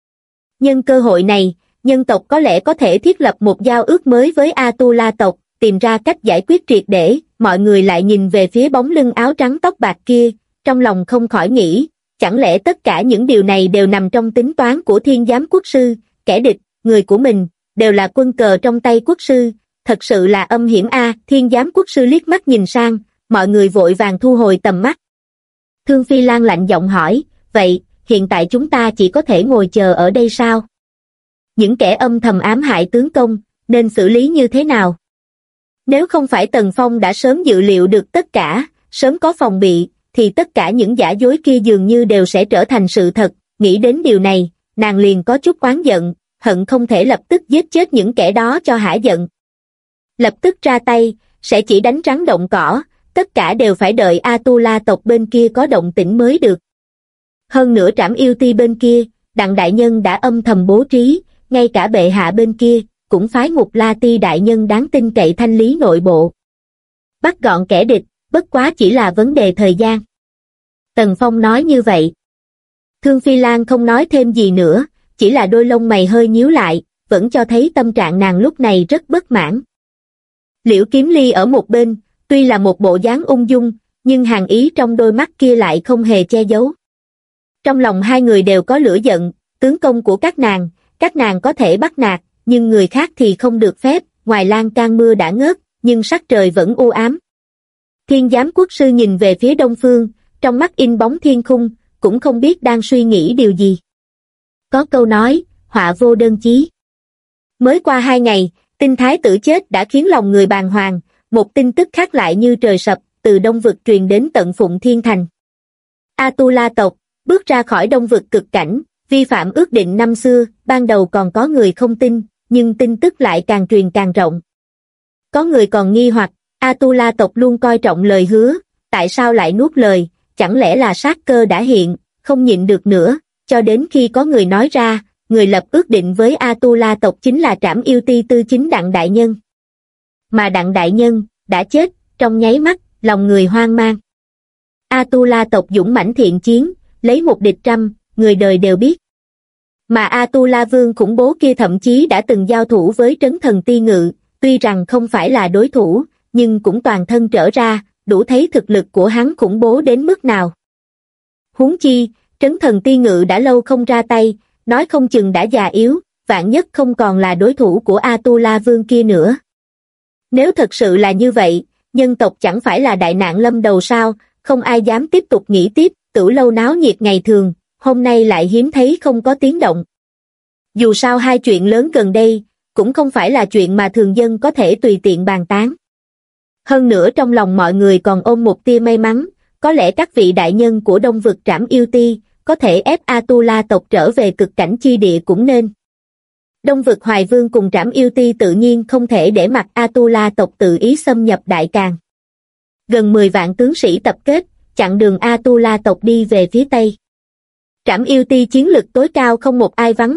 Nhân cơ hội này, nhân tộc có lẽ có thể thiết lập một giao ước mới với Atula tộc, tìm ra cách giải quyết triệt để. Mọi người lại nhìn về phía bóng lưng áo trắng tóc bạc kia, trong lòng không khỏi nghĩ, chẳng lẽ tất cả những điều này đều nằm trong tính toán của Thiên Giám Quốc sư, kẻ địch, người của mình, đều là quân cờ trong tay quốc sư, thật sự là âm hiểm a. Thiên Giám Quốc sư liếc mắt nhìn sang, mọi người vội vàng thu hồi tầm mắt. Thương Phi Lan lạnh giọng hỏi, vậy, hiện tại chúng ta chỉ có thể ngồi chờ ở đây sao? Những kẻ âm thầm ám hại tướng công, nên xử lý như thế nào? Nếu không phải Tần Phong đã sớm dự liệu được tất cả, sớm có phòng bị, thì tất cả những giả dối kia dường như đều sẽ trở thành sự thật. Nghĩ đến điều này, nàng liền có chút oán giận, hận không thể lập tức giết chết những kẻ đó cho hả giận. Lập tức ra tay, sẽ chỉ đánh rắn động cỏ, tất cả đều phải đợi Atula tộc bên kia có động tĩnh mới được. Hơn nữa Trảm Yêu Ti bên kia, Đặng Đại Nhân đã âm thầm bố trí, ngay cả bệ hạ bên kia, cũng phái Ngục La Ti Đại Nhân đáng tin cậy thanh lý nội bộ. Bắt gọn kẻ địch, bất quá chỉ là vấn đề thời gian. Tần Phong nói như vậy. Thương Phi Lan không nói thêm gì nữa, chỉ là đôi lông mày hơi nhíu lại, vẫn cho thấy tâm trạng nàng lúc này rất bất mãn. Liễu Kiếm Ly ở một bên, tuy là một bộ dáng ung dung, nhưng hàn ý trong đôi mắt kia lại không hề che giấu. Trong lòng hai người đều có lửa giận, tướng công của các nàng có thể bắt nạt, nhưng người khác thì không được phép. Ngoài lan can mưa đã ngớt, nhưng sắc trời vẫn u ám. Thiên Giám Quốc sư nhìn về phía đông phương, trong mắt in bóng thiên khung, cũng không biết đang suy nghĩ điều gì. Có câu nói, họa vô đơn chí. Mới qua 2 ngày, tin thái tử chết đã khiến lòng người bàng hoàng, một tin tức khác lại như trời sập, từ Đông vực truyền đến tận Phụng Thiên Thành. Atula tộc, bước ra khỏi Đông vực cực cảnh, vi phạm ước định năm xưa, ban đầu còn có người không tin, nhưng tin tức lại càng truyền càng rộng. Có người còn nghi hoặc, Atula tộc luôn coi trọng lời hứa, tại sao lại nuốt lời, chẳng lẽ là sát cơ đã hiện, không nhịn được nữa, cho đến khi có người nói ra, người lập ước định với Atula tộc chính là Trảm Yêu Ti tư chính Đặng Đại Nhân. Mà Đặng Đại Nhân, đã chết, trong nháy mắt, lòng người hoang mang. Atula tộc dũng mãnh thiện chiến, lấy một địch trăm, người đời đều biết. Mà Atula vương khủng bố kia thậm chí đã từng giao thủ với Trấn Thần Ti Ngự, tuy rằng không phải là đối thủ, nhưng cũng toàn thân trở ra, đủ thấy thực lực của hắn khủng bố đến mức nào. Huống chi, Trấn Thần Ti Ngự đã lâu không ra tay, nói không chừng đã già yếu, vạn nhất không còn là đối thủ của Atula vương kia nữa. Nếu thật sự là như vậy, nhân tộc chẳng phải là đại nạn lâm đầu sao, không ai dám tiếp tục nghĩ tiếp, Tử Lâu náo nhiệt ngày thường, hôm nay lại hiếm thấy không có tiếng động. Dù sao hai chuyện lớn gần đây, cũng không phải là chuyện mà thường dân có thể tùy tiện bàn tán. Hơn nữa trong lòng mọi người còn ôm một tia may mắn, có lẽ các vị đại nhân của Đông vực Trảm Yêu Ti, có thể ép Atula tộc trở về cực cảnh chi địa cũng nên. Đông vực Hoài Vương cùng Trảm Yêu Ti tự nhiên không thể để mặc Atula tộc tự ý xâm nhập Đại Càn. Gần 10 vạn tướng sĩ tập kết, chặn đường Atula tộc đi về phía Tây. Trảm Yêu Ti chiến lực tối cao không một ai vắng mặt,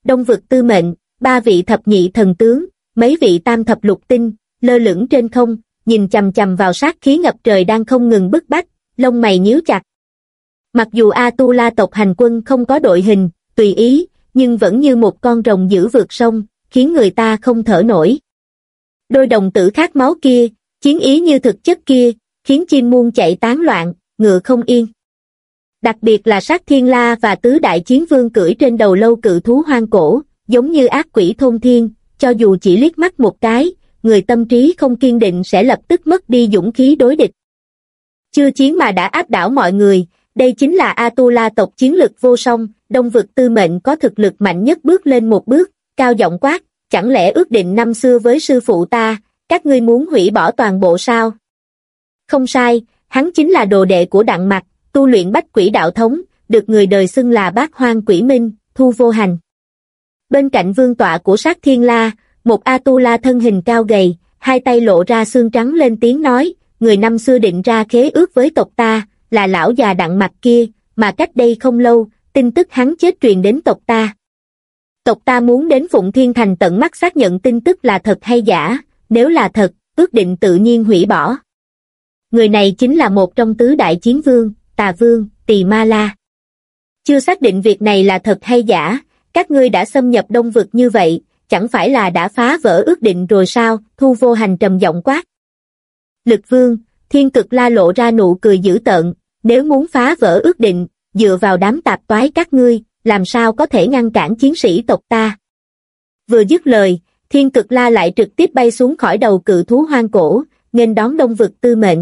Đông vực tư mệnh, 3 vị thập nhị thần tướng, mấy vị tam thập lục tinh, lơ lửng trên không, nhìn chằm chằm vào sát khí ngập trời đang không ngừng bức bách, lông mày nhíu chặt. Mặc dù A-tu-la tộc hành quân không có đội hình, tùy ý, nhưng vẫn như một con rồng dữ vượt sông, khiến người ta không thở nổi. Đôi đồng tử khát máu kia, chiến ý như thực chất kia, khiến chim muôn chạy tán loạn, ngựa không yên. Đặc biệt là Sát Thiên La và tứ đại chiến vương cưỡi trên đầu lâu cự thú hoang cổ, giống như ác quỷ thôn thiên, cho dù chỉ liếc mắt một cái, người tâm trí không kiên định sẽ lập tức mất đi dũng khí đối địch. Chưa chiến mà đã áp đảo mọi người, đây chính là A-tu-la tộc chiến lực vô song, Đông vực tư mệnh có thực lực mạnh nhất bước lên một bước, cao giọng quát, chẳng lẽ ước định năm xưa với sư phụ ta, các ngươi muốn hủy bỏ toàn bộ sao? Không sai, hắn chính là đồ đệ của Đặng Mặc, tu luyện bách quỷ đạo thống, được người đời xưng là Bát Hoang Quỷ Minh, Thu Vô Hành. Bên cạnh vương tọa của Sát Thiên La, một A-tu-la thân hình cao gầy, hai tay lộ ra xương trắng lên tiếng nói, người năm xưa định ra khế ước với tộc ta, là lão già Đặng Mặc kia, mà cách đây không lâu, tin tức hắn chết truyền đến tộc ta. Tộc ta muốn đến Phụng Thiên Thành tận mắt xác nhận tin tức là thật hay giả, nếu là thật, ước định tự nhiên hủy bỏ. Người này chính là một trong tứ đại chiến vương, Tà Vương, Tỳ Ma La. Chưa xác định việc này là thật hay giả, các ngươi đã xâm nhập Đông vực như vậy, chẳng phải là đã phá vỡ ước định rồi sao? Thu Vô Hành trầm giọng quát. Lực Vương, Thiên Cực La lộ ra nụ cười dữ tợn, nếu muốn phá vỡ ước định, dựa vào đám tạp toái các ngươi, làm sao có thể ngăn cản chiến sĩ tộc ta? Vừa dứt lời, Thiên Cực La lại trực tiếp bay xuống khỏi đầu cự thú hoang cổ, nghênh đón Đông vực tư mệnh.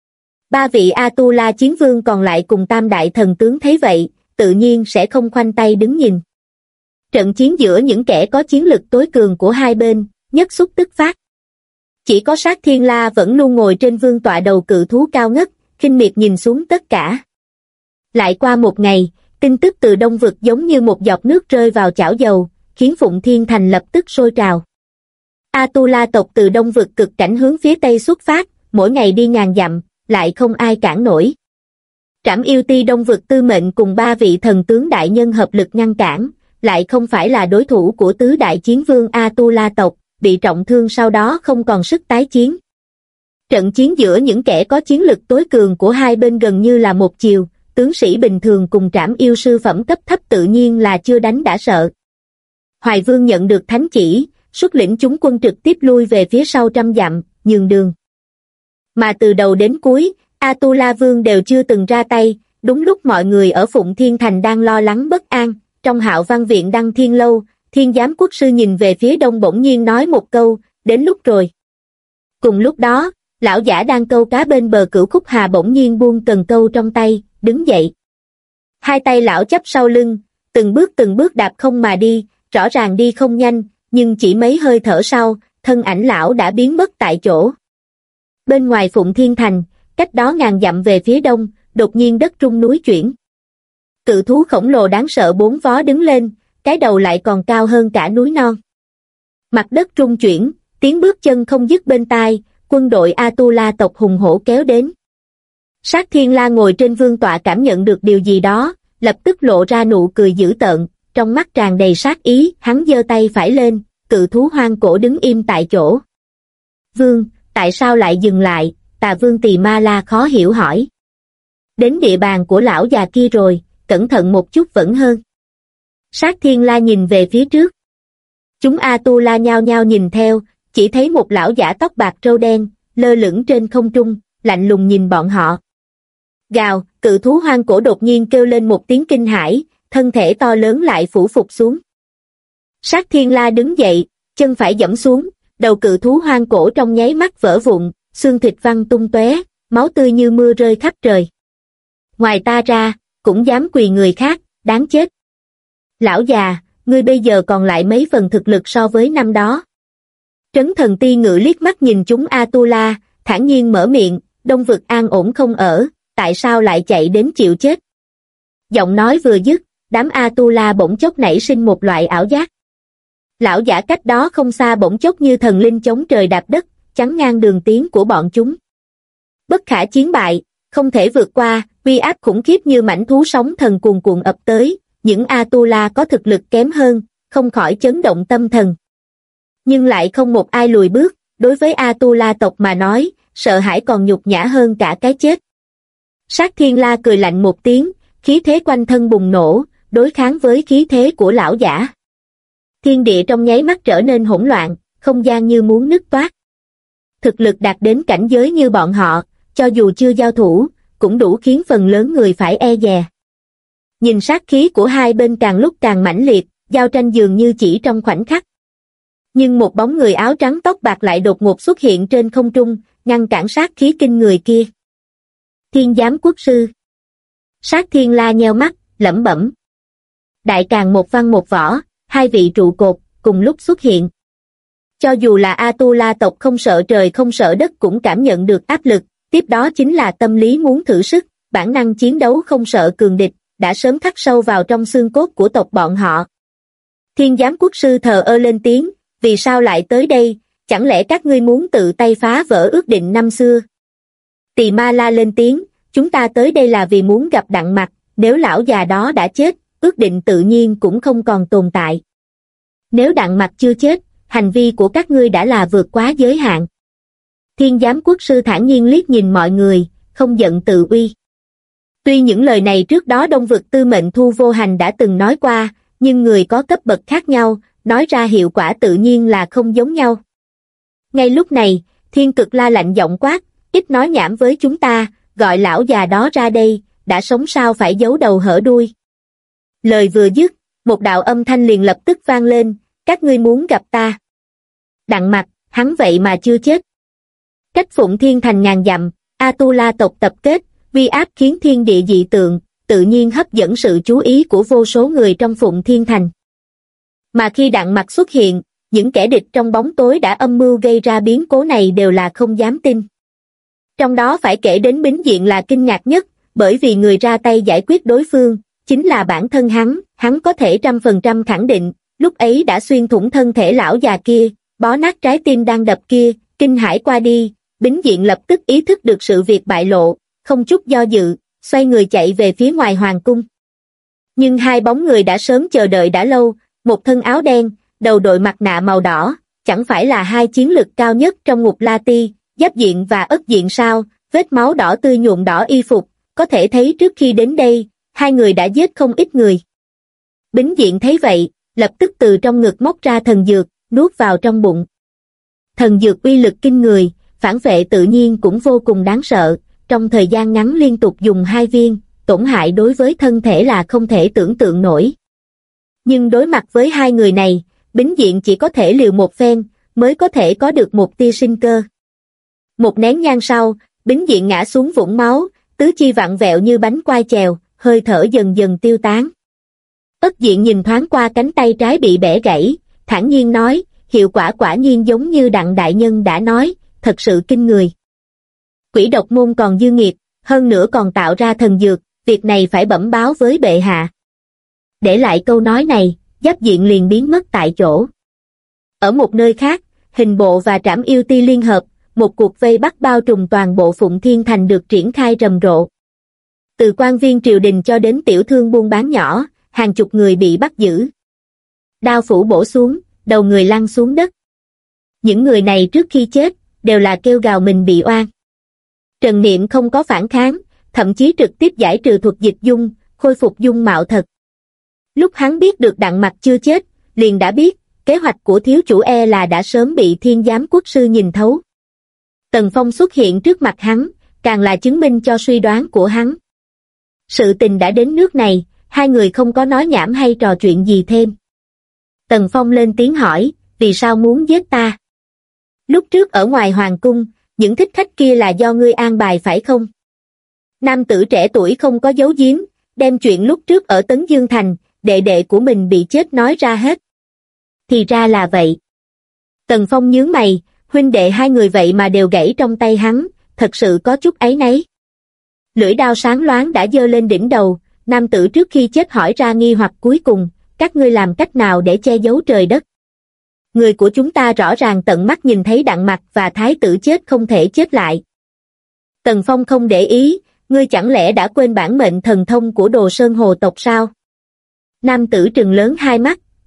3 vị A-tu-la chiến vương còn lại cùng tam đại thần tướng thấy vậy, tự nhiên sẽ không khoanh tay đứng nhìn. Trận chiến giữa những kẻ có chiến lực tối cường của hai bên, nhất xúc tức phát. Chỉ có Sát Thiên La vẫn luôn ngồi trên vương tọa đầu cự thú cao ngất, khinh miệt nhìn xuống tất cả. Lại qua một ngày, tin tức từ Đông vực giống như một giọt nước rơi vào chảo dầu, khiến Phụng Thiên Thành lập tức sôi trào. A-tu-la tộc từ Đông vực cực cảnh hướng phía Tây xuất phát, mỗi ngày đi ngàn dặm, lại không ai cản nổi. Trảm Yêu Ti Đông vực tư mệnh cùng 3 vị thần tướng đại nhân hợp lực ngăn cản, lại không phải là đối thủ của tứ đại chiến vương A-tu-la tộc, bị trọng thương sau đó không còn sức tái chiến. Trận chiến giữa những kẻ có chiến lực tối cường của hai bên gần như là một chiều, tướng sĩ bình thường cùng trảm yêu sư phẩm cấp thấp tự nhiên là chưa đánh đã sợ. Hoài Vương nhận được thánh chỉ, xuất lĩnh chúng quân trực tiếp lui về phía sau 100 dặm, nhường đường. Mà từ đầu đến cuối, A-tu-la Vương đều chưa từng ra tay, đúng lúc mọi người ở Phụng Thiên Thành đang lo lắng bất an, trong Hạo Văn Viện Đăng Thiên Lâu, Thiên Giám Quốc Sư nhìn về phía đông bỗng nhiên nói một câu, đến lúc rồi. Cùng lúc đó, lão giả đang câu cá bên bờ Cửu Khúc Hà bỗng nhiên buông cần câu trong tay, đứng dậy. Hai tay lão chắp sau lưng, từng bước đạp không mà đi, rõ ràng đi không nhanh, nhưng chỉ mấy hơi thở sau, thân ảnh lão đã biến mất tại chỗ. Bên ngoài Phụng Thiên Thành, cách đó ngàn dặm về phía đông, đột nhiên đất rung núi chuyển. Cự thú khổng lồ đáng sợ 4 vó đứng lên, cái đầu lại còn cao hơn cả núi non. Mặt đất rung chuyển, tiếng bước chân không dứt bên tai, quân đội A-tu-la tộc hùng hổ kéo đến. Sát Thiên La ngồi trên vương tọa cảm nhận được điều gì đó, lập tức lộ ra nụ cười dữ tợn, trong mắt tràn đầy sát ý, hắn giơ tay phải lên, cự thú hoang cổ đứng im tại chỗ. Vương, tại sao lại dừng lại? Tà Vương Tỳ Ma La khó hiểu hỏi. Đến địa bàn của lão già kia rồi, cẩn thận một chút vẫn hơn. Sát Thiên La nhìn về phía trước. Chúng A-tu-la nhao nhao nhìn theo, chỉ thấy một lão giả tóc bạc râu đen, lơ lửng trên không trung, lạnh lùng nhìn bọn họ. Gào, cự thú hoang cổ đột nhiên kêu lên một tiếng kinh hãi, thân thể to lớn lại phủ phục xuống. Sát Thiên La đứng dậy, chân phải giẫm xuống, đầu cự thú hoang cổ trong nháy mắt vỡ vụn, xương thịt văng tung tóe, máu tươi như mưa rơi khắp trời. Ngoài ta ra, cũng dám quỳ người khác, đáng chết. Lão già, ngươi bây giờ còn lại mấy phần thực lực so với năm đó. Trấn Thần Ti Ngự liếc mắt nhìn chúng A-tu-la, thản nhiên mở miệng, Đông vực an ổn không ở, tại sao lại chạy đến chịu chết? Giọng nói vừa dứt, đám A-tu-la bỗng chốc nảy sinh một loại ảo giác. Lão giả cách đó không xa bỗng chốc như thần linh chống trời đạp đất, chắn ngang đường tiến của bọn chúng. Bất khả chiến bại, không thể vượt qua, uy áp khủng khiếp như mãnh thú sóng thần cuồn cuộn ập tới, những A-tu-la có thực lực kém hơn, không khỏi chấn động tâm thần. Nhưng lại không một ai lùi bước, đối với A-tu-la tộc mà nói, sợ hãi còn nhục nhã hơn cả cái chết. Sát Thiên La cười lạnh một tiếng, khí thế quanh thân bùng nổ, đối kháng với khí thế của lão giả. Thiên địa trong nháy mắt trở nên hỗn loạn, không gian như muốn nứt toát. Thực lực đạt đến cảnh giới như bọn họ, cho dù chưa giao thủ, cũng đủ khiến phần lớn người phải e dè. Nhìn sát khí của hai bên càng lúc càng mãnh liệt, giao tranh dường như chỉ trong khoảnh khắc. Nhưng một bóng người áo trắng tóc bạc lại đột ngột xuất hiện trên không trung, ngăn cản sát khí kinh người kia. Thiên Giám Quốc Sư. Sát Thiên La nheo mắt, lẩm bẩm. Đại Càn một văn một võ, hai vị trụ cột, cùng lúc xuất hiện. Cho dù là A-tu-la tộc không sợ trời không sợ đất cũng cảm nhận được áp lực, tiếp đó chính là tâm lý muốn thử sức, bản năng chiến đấu không sợ cường địch, đã sớm khắc sâu vào trong xương cốt của tộc bọn họ. Thiên Giám Quốc Sư thờ ơ lên tiếng, vì sao lại tới đây, chẳng lẽ các ngươi muốn tự tay phá vỡ ước định năm xưa? Tỳ Ma La lên tiếng, chúng ta tới đây là vì muốn gặp Đặng Mặc, nếu lão già đó đã chết, ước định tự nhiên cũng không còn tồn tại. Nếu Đặng Mặc chưa chết, hành vi của các ngươi đã là vượt quá giới hạn. Thiên Giám Quốc Sư thản nhiên liếc nhìn mọi người, không giận tự uy. Tuy những lời này trước đó Đông Vực Tư Mệnh Thu Vô Hành đã từng nói qua, nhưng người có cấp bậc khác nhau, nói ra hiệu quả tự nhiên là không giống nhau. Ngay lúc này, Thiên Cực La lạnh giọng quát, ít nói nhảm với chúng ta, gọi lão già đó ra đây, đã sống sao phải giấu đầu hở đuôi. Lời vừa dứt, một đạo âm thanh liền lập tức vang lên, các ngươi muốn gặp ta. Đặng Mặc, hắn vậy mà chưa chết. Cách Phụng Thiên thành ngàn dặm, A-tu-la tộc tập kết, uy áp khiến thiên địa dị tượng, tự nhiên hấp dẫn sự chú ý của vô số người trong Phụng Thiên thành. Mà khi Đặng Mặc xuất hiện, những kẻ địch trong bóng tối đã âm mưu gây ra biến cố này đều là không dám tin. Trong đó phải kể đến Bính Diện là kinh ngạc nhất, bởi vì người ra tay giải quyết đối phương, chính là bản thân hắn có thể 100% khẳng định, lúc ấy đã xuyên thủng thân thể lão già kia, bó nát trái tim đang đập kia, kinh hãi qua đi, Bính Diện lập tức ý thức được sự việc bại lộ, không chút do dự, xoay người chạy về phía ngoài hoàng cung. Nhưng hai bóng người đã sớm chờ đợi đã lâu, một thân áo đen, đầu đội mặt nạ màu đỏ, chẳng phải là hai chiến lực cao nhất trong Ngục La Ti, Giáp Diện và Ất Diện sao, vết máu đỏ tươi nhuộm đỏ y phục, có thể thấy trước khi đến đây, hai người đã giết không ít người. Bính Diện thấy vậy, lập tức từ trong ngực móc ra thần dược, nuốt vào trong bụng. Thần dược uy lực kinh người, phản vệ tự nhiên cũng vô cùng đáng sợ, trong thời gian ngắn liên tục dùng 2 viên, tổn hại đối với thân thể là không thể tưởng tượng nổi. Nhưng đối mặt với hai người này, Bính Diện chỉ có thể liều một phen, mới có thể có được một tia sinh cơ. Một nén nhang sau, Bính Diện ngã xuống vũng máu, tứ chi vặn vẹo như bánh quai chèo, hơi thở dần dần tiêu tán. Ất Diện nhìn thoáng qua cánh tay trái bị bẻ gãy, thản nhiên nói, hiệu quả quả nhiên giống như Đặng đại nhân đã nói, thật sự kinh người. Quỷ độc môn còn dư nghiệp, hơn nữa còn tạo ra thần dược, việc này phải bẩm báo với bệ hạ. Để lại câu nói này, Giáp Diện liền biến mất tại chỗ. Ở một nơi khác, Hình Bộ và Trảm Yêu Ti liên hợp, một cuộc vây bắt bao trùm toàn bộ Phụng Thiên thành được triển khai rầm rộ. Từ quan viên triều đình cho đến tiểu thương buôn bán nhỏ, hàng chục người bị bắt giữ. Đao phủ bổ xuống, đầu người lăn xuống đất. Những người này trước khi chết, đều là kêu gào mình bị oan. Trần Niệm không có phản kháng, thậm chí trực tiếp giải trừ thuật dịch dung, khôi phục dung mạo thật. Lúc hắn biết được Đặng Mặc chưa chết, liền đã biết, kế hoạch của thiếu chủ e là đã sớm bị Thiên Giám Quốc Sư nhìn thấu. Tần Phong xuất hiện trước mặt hắn, càng là chứng minh cho suy đoán của hắn. Sự tình đã đến nước này, hai người không có nói nhảm hay trò chuyện gì thêm. Tần Phong lên tiếng hỏi, vì sao muốn giết ta? Lúc trước ở ngoài hoàng cung, những thích khách kia là do ngươi an bài phải không? Nam tử trẻ tuổi không có giấu giếm, đem chuyện lúc trước ở Tấn Dương Thành, đệ đệ của mình bị chết nói ra hết. Thì ra là vậy. Tần Phong nhướng mày, huynh đệ hai người vậy mà đều gãy trong tay hắn, thật sự có chút áy náy. Lưỡi đao sáng loáng đã giơ lên đỉnh đầu, nam tử trước khi chết hỏi ra nghi hoặc cuối cùng, các ngươi làm cách nào để che giấu trời đất? Người của chúng ta rõ ràng tận mắt nhìn thấy Đặng Mặc và thái tử chết không thể chết lại. Tần Phong không để ý, ngươi chẳng lẽ đã quên bản mệnh thần thông của Đồ Sơn Hồ tộc sao? Nam tử trừng lớn hai mắt,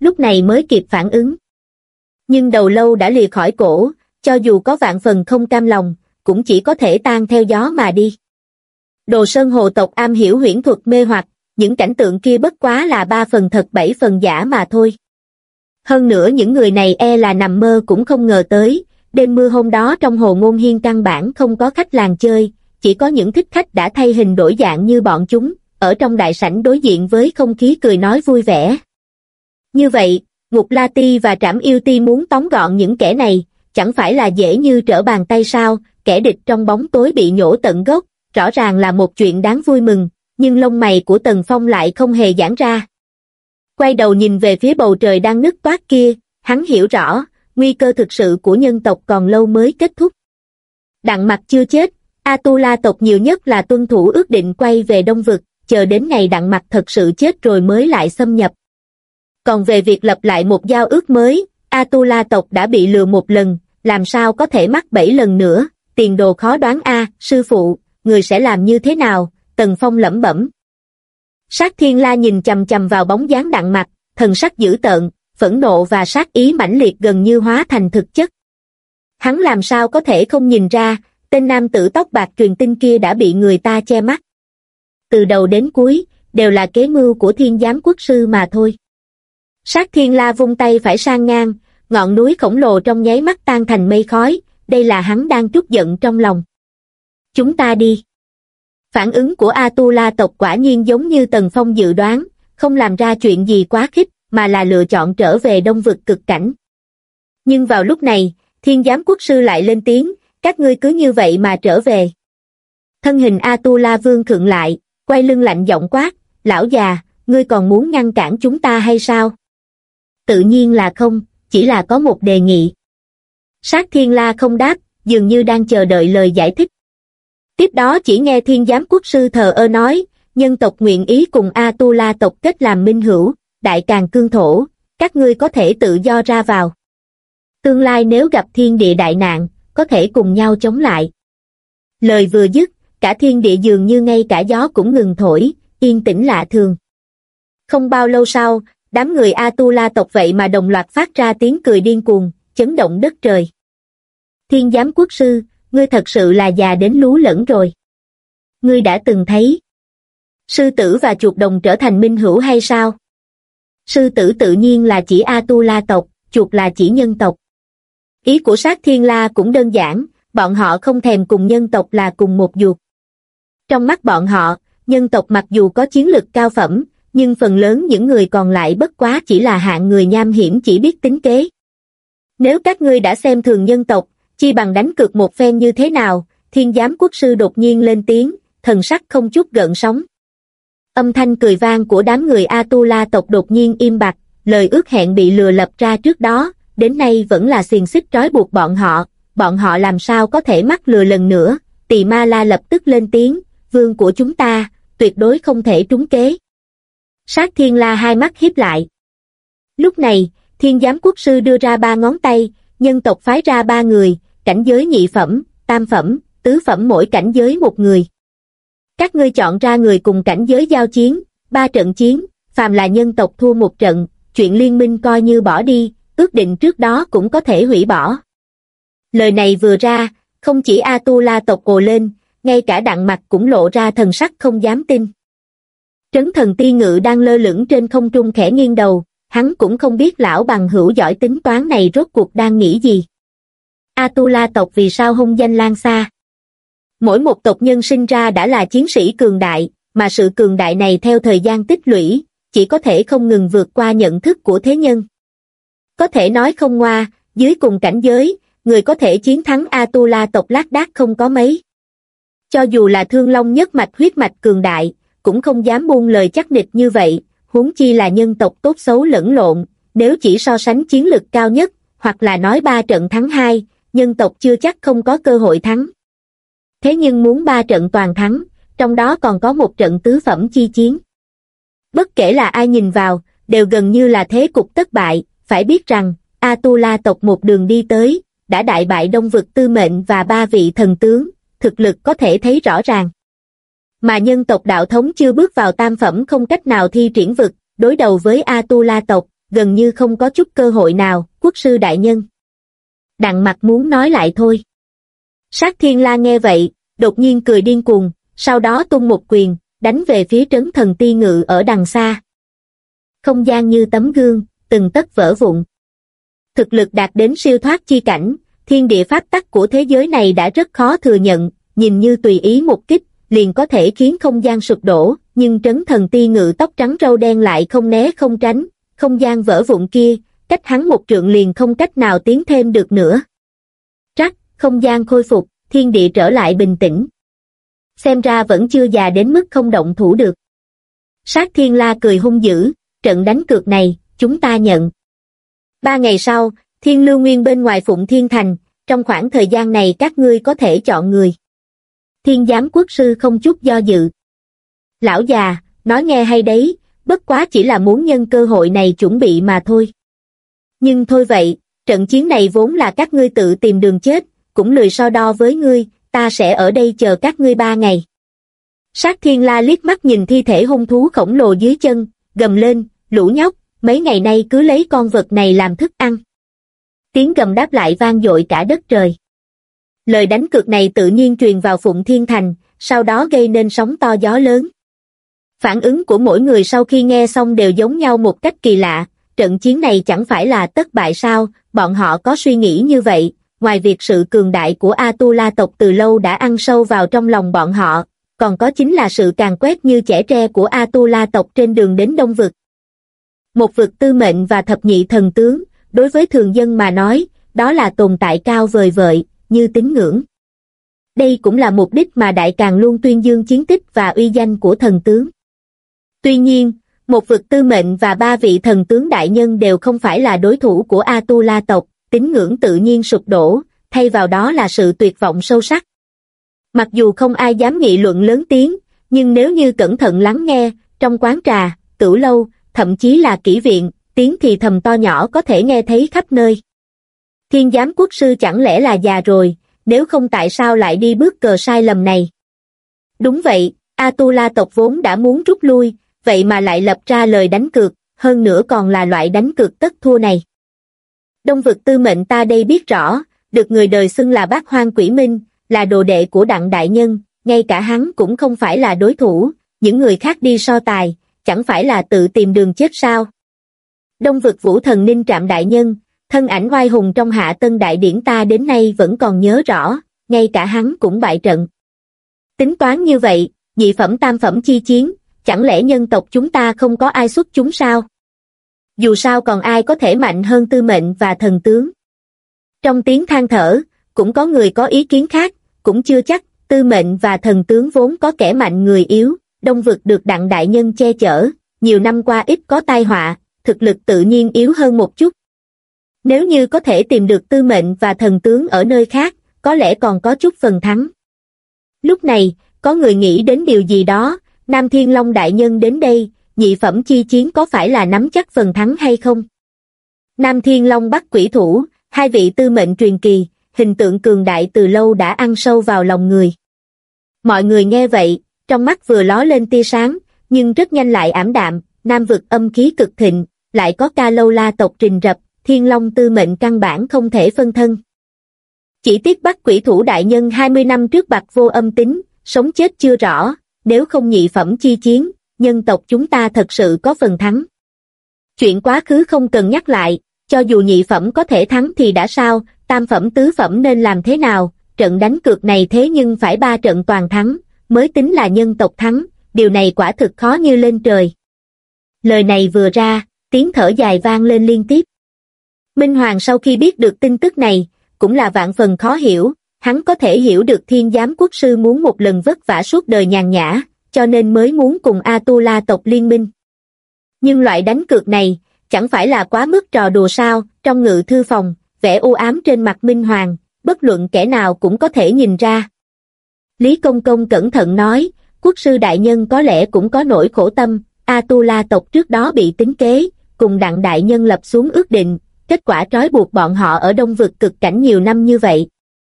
lúc này mới kịp phản ứng. Nhưng đầu lâu đã lìa khỏi cổ, cho dù có vạn phần không cam lòng, cũng chỉ có thể tan theo gió mà đi. Đồ Sơn Hồ tộc am hiểu huyễn thuật mê hoặc, những cảnh tượng kia bất quá là 3 phần thật 7 phần giả mà thôi. Hơn nữa những người này e là nằm mơ cũng không ngờ tới, đêm mưa hôm đó trong Hồ Ngôn Hiên căn bản không có khách làng chơi, chỉ có những thích khách đã thay hình đổi dạng như bọn chúng, ở trong đại sảnh đối diện với không khí cười nói vui vẻ. Như vậy, Ngục La Ti và Trảm Yêu Ti muốn tóm gọn những kẻ này, chẳng phải là dễ như trở bàn tay sao, kẻ địch trong bóng tối bị nhổ tận gốc, rõ ràng là một chuyện đáng vui mừng, nhưng lông mày của Tần Phong lại không hề giãn ra. Quay đầu nhìn về phía bầu trời đang nứt toát kia, hắn hiểu rõ, nguy cơ thực sự của nhân tộc còn lâu mới kết thúc. Đặng Mặc chưa chết, Atula tộc nhiều nhất là tuân thủ ước định quay về Đông Vực, chờ đến ngày Đặng Mặc thật sự chết rồi mới lại xâm nhập. Còn về việc lập lại một giao ước mới, Atula tộc đã bị lừa một lần, làm sao có thể mắc bẫy lần nữa, tiền đồ khó đoán a, sư phụ, người sẽ làm như thế nào? Tần Phong lẩm bẩm. Sát Thiên La nhìn chằm chằm vào bóng dáng Đặng Mặc, thần sắc dữ tợn, phẫn nộ và sát ý mãnh liệt gần như hóa thành thực chất. Hắn làm sao có thể không nhìn ra, tên nam tử tóc bạc truyền tin kia đã bị người ta che mắt. Từ đầu đến cuối, đều là kế mưu của Thiên Giám Quốc Sư mà thôi. Sát Thiên La vung tay phải sang ngang, ngọn núi khổng lồ trong nháy mắt tan thành mây khói, đây là hắn đang trút giận trong lòng. Chúng ta đi. Phản ứng của Atula tộc quả nhiên giống như Tần Phong dự đoán, không làm ra chuyện gì quá khích, mà là lựa chọn trở về Đông Vực cực cảnh. Nhưng vào lúc này, Thiên Giám Quốc Sư lại lên tiếng, các ngươi cứ như vậy mà trở về. Thân hình Atula Vương khựng lại, quay lưng lạnh giọng quát, lão già, ngươi còn muốn ngăn cản chúng ta hay sao? Tự nhiên là không, chỉ là có một đề nghị. Sát Thiên La không đáp, dường như đang chờ đợi lời giải thích. Tiếp đó chỉ nghe Thiên Giám Quốc Sư thờ ơ nói, nhân tộc nguyện ý cùng Atula tộc kết làm minh hữu, đại càn cương thổ, các ngươi có thể tự do ra vào. Tương lai nếu gặp thiên địa đại nạn, có thể cùng nhau chống lại. Lời vừa dứt, cả thiên địa dường như ngay cả gió cũng ngừng thổi, yên tĩnh lạ thường. Không bao lâu sau, đám người Atula tộc vậy mà đồng loạt phát ra tiếng cười điên cuồng, chấn động đất trời. Thiên Giám Quốc Sư, ngươi thật sự là già đến lú lẫn rồi. Ngươi đã từng thấy sư tử và chuột đồng trở thành minh hữu hay sao? Sư tử tự nhiên là chỉ Atula tộc, chuột là chỉ nhân tộc. Ý của Sát Thiên La cũng đơn giản, bọn họ không thèm cùng nhân tộc là cùng một ruột. Trong mắt bọn họ, nhân tộc mặc dù có chiến lực cao phẩm, nhưng phần lớn những người còn lại bất quá chỉ là hạng người nham hiểm chỉ biết tính kế. Nếu các ngươi đã xem thường nhân tộc, chi bằng đánh cược một phen như thế nào? Thiên Giám Quốc Sư đột nhiên lên tiếng, thần sắc không chút gợn sóng. Âm thanh cười vang của đám người Atula tộc đột nhiên im bặt, lời ước hẹn bị lừa lập ra trước đó, đến nay vẫn là xiềng xích trói buộc bọn họ làm sao có thể mắc lừa lần nữa? Tỳ Ma La lập tức lên tiếng, vương của chúng ta, tuyệt đối không thể trúng kế. Sát Thiên La hai mắt híp lại. Lúc này, Thiên Giám Quốc Sư đưa ra 3 ngón tay, nhân tộc phái ra 3 người, cảnh giới nhị phẩm, tam phẩm, tứ phẩm mỗi cảnh giới một người. Các ngươi chọn ra người cùng cảnh giới giao chiến, 3 trận chiến, phàm là nhân tộc thua một trận, chuyện liên minh coi như bỏ đi, ước định trước đó cũng có thể hủy bỏ. Lời này vừa ra, không chỉ Atula tộc ồ lên, ngay cả Đặng Mặc cũng lộ ra thần sắc không dám tin. Trấn Thần Ti Ngự đang lơ lửng trên không trung khẽ nghiêng đầu, hắn cũng không biết lão bằng hữu giỏi tính toán này rốt cuộc đang nghĩ gì. Atula tộc vì sao hung danh lan xa? Mỗi một tộc nhân sinh ra đã là chiến sĩ cường đại, mà sự cường đại này theo thời gian tích lũy, chỉ có thể không ngừng vượt qua nhận thức của thế nhân. Có thể nói không ngoa, dưới cùng cảnh giới, người có thể chiến thắng Atula tộc lác đác không có mấy. Cho dù là Thương Long nhất mạch huyết mạch cường đại, cũng không dám buông lời chắc nịch như vậy, huống chi là nhân tộc tốt xấu lẫn lộn, nếu chỉ so sánh chiến lực cao nhất, hoặc là nói 3 trận thắng 2, nhân tộc chưa chắc không có cơ hội thắng. Thế nhưng muốn 3 trận toàn thắng, trong đó còn có một trận tứ phẩm chi chiến. Bất kể là ai nhìn vào, đều gần như là thế cục thất bại, phải biết rằng, Atula tộc một đường đi tới, đã đại bại Đông Vực Tư Mệnh và 3 vị thần tướng, thực lực có thể thấy rõ ràng. Mà nhân tộc đạo thống chưa bước vào tam phẩm không cách nào thi triển vực, đối đầu với Atula tộc, gần như không có chút cơ hội nào, quốc sư đại nhân. Đặng Mặc muốn nói lại thôi. Sát Thiên La nghe vậy, đột nhiên cười điên cuồng, sau đó tung một quyền, đánh về phía Trấn Thần Ti Ngự ở đằng xa. Không gian như tấm gương, từng tấc vỡ vụn. Thực lực đạt đến siêu thoát chi cảnh, thiên địa pháp tắc của thế giới này đã rất khó thừa nhận, nhìn như tùy ý một kích, liền có thể khiến không gian sụp đổ, nhưng Trấn Thần Ti Ngự tóc trắng râu đen lại không né không tránh, không gian vỡ vụn kia, cách hắn một trượng liền không cách nào tiến thêm được nữa. Rắc, không gian khôi phục, thiên địa trở lại bình tĩnh. Xem ra vẫn chưa già đến mức không động thủ được. Sát Thiên La cười hung dữ, trận đánh cược này, chúng ta nhận. 3 ngày sau, Thiên Lưu Nguyên bên ngoài Phụng Thiên Thành, trong khoảng thời gian này các ngươi có thể chọn người. Thiên Giám Quốc sư không chút do dự. Lão già, nói nghe hay đấy, bất quá chỉ là muốn nhân cơ hội này chuẩn bị mà thôi. Nhưng thôi vậy, trận chiến này vốn là các ngươi tự tìm đường chết, cũng lười so đo với ngươi, ta sẽ ở đây chờ các ngươi 3 ngày. Sát Thiên La liếc mắt nhìn thi thể hung thú khổng lồ dưới chân, gầm lên, lũ nhóc, mấy ngày nay cứ lấy con vật này làm thức ăn. Tiếng gầm đáp lại vang dội cả đất trời. Lời đánh cược này tự nhiên truyền vào Phụng Thiên Thành, sau đó gây nên sóng to gió lớn. Phản ứng của mỗi người sau khi nghe xong đều giống nhau một cách kỳ lạ, trận chiến này chẳng phải là tất bại sao, bọn họ có suy nghĩ như vậy, ngoài việc sự cường đại của Atula tộc từ lâu đã ăn sâu vào trong lòng bọn họ, còn có chính là sự càn quét như chẻ tre của Atula tộc trên đường đến Đông Vực. Một vực tư mệnh và thập nhị thần tướng, đối với thường dân mà nói, đó là tồn tại cao vời vợi, như tín ngưỡng. Đây cũng là mục đích mà Đại Càn luôn tuyên dương chiến tích và uy danh của thần tướng. Tuy nhiên, một vực tư mệnh và 3 vị thần tướng đại nhân đều không phải là đối thủ của Atula tộc, tín ngưỡng tự nhiên sụp đổ, thay vào đó là sự tuyệt vọng sâu sắc. Mặc dù không ai dám nghị luận lớn tiếng, nhưng nếu như cẩn thận lắng nghe, trong quán trà, tửu lâu, thậm chí là kỹ viện, tiếng thì thầm to nhỏ có thể nghe thấy khắp nơi. Thiên Giám Quốc sư chẳng lẽ là già rồi, nếu không tại sao lại đi bước cờ sai lầm này? Đúng vậy, Atula tộc vốn đã muốn rút lui, vậy mà lại lập ra lời đánh cược, hơn nữa còn là loại đánh cược tất thua này. Đông vực tư mệnh ta đây biết rõ, được người đời xưng là Bát Hoang Quỷ Minh, là đồ đệ của Đặng đại nhân, ngay cả hắn cũng không phải là đối thủ, những người khác đi so tài, chẳng phải là tự tìm đường chết sao? Đông vực Vũ Thần Ninh Trạm đại nhân, thân ảnh oai hùng trong Hạ Tân đại điển ta đến nay vẫn còn nhớ rõ, ngay cả hắn cũng bại trận. Tính toán như vậy, nhị phẩm tam phẩm chi chiến, chẳng lẽ nhân tộc chúng ta không có ai xuất chúng sao? Dù sao còn ai có thể mạnh hơn tư mệnh và thần tướng? Trong tiếng than thở, cũng có người có ý kiến khác, cũng chưa chắc, tư mệnh và thần tướng vốn có kẻ mạnh người yếu, Đông vực được Đặng đại nhân che chở, nhiều năm qua ít có tai họa, thực lực tự nhiên yếu hơn một chút. Nếu như có thể tìm được tư mệnh và thần tướng ở nơi khác, có lẽ còn có chút phần thắng. Lúc này, có người nghĩ đến điều gì đó, Nam Thiên Long đại nhân đến đây, nhị phẩm chi chiến có phải là nắm chắc phần thắng hay không? Nam Thiên Long bắt quỷ thủ, 2 vị tư mệnh truyền kỳ, hình tượng cường đại từ lâu đã ăn sâu vào lòng người. Mọi người nghe vậy, trong mắt vừa ló lên tia sáng, nhưng rất nhanh lại ảm đạm, Nam vực âm khí cực thịnh, lại có Ca Lâu La tộc rình rập, Thiên Long tư mệnh căn bản không thể phân thân. Chỉ tiếc bắt quỷ thủ đại nhân 20 năm trước bạc vô âm tính, sống chết chưa rõ, nếu không nhị phẩm chi chiến, nhân tộc chúng ta thật sự có phần thắng. Chuyện quá khứ không cần nhắc lại, cho dù nhị phẩm có thể thắng thì đã sao, tam phẩm tứ phẩm nên làm thế nào, trận đánh cược này thế nhưng phải 3 trận toàn thắng, mới tính là nhân tộc thắng, điều này quả thực khó như lên trời. Lời này vừa ra, tiếng thở dài vang lên liên tiếp. Minh Hoàng sau khi biết được tin tức này, cũng là vạn phần khó hiểu, hắn có thể hiểu được Thiên Giám Quốc sư muốn một lần vất vả suốt đời nhàn nhã, cho nên mới muốn cùng Atula tộc liên minh. Nhưng loại đánh cược này, chẳng phải là quá mức trò đùa sao? Trong ngự thư phòng, vẻ u ám trên mặt Minh Hoàng, bất luận kẻ nào cũng có thể nhìn ra. Lý Công Công cẩn thận nói, quốc sư đại nhân có lẽ cũng có nỗi khổ tâm, Atula tộc trước đó bị tính kế, cùng Đặng đại nhân lập xuống ước định, kết quả trói buộc bọn họ ở Đông vực cực cảnh nhiều năm như vậy.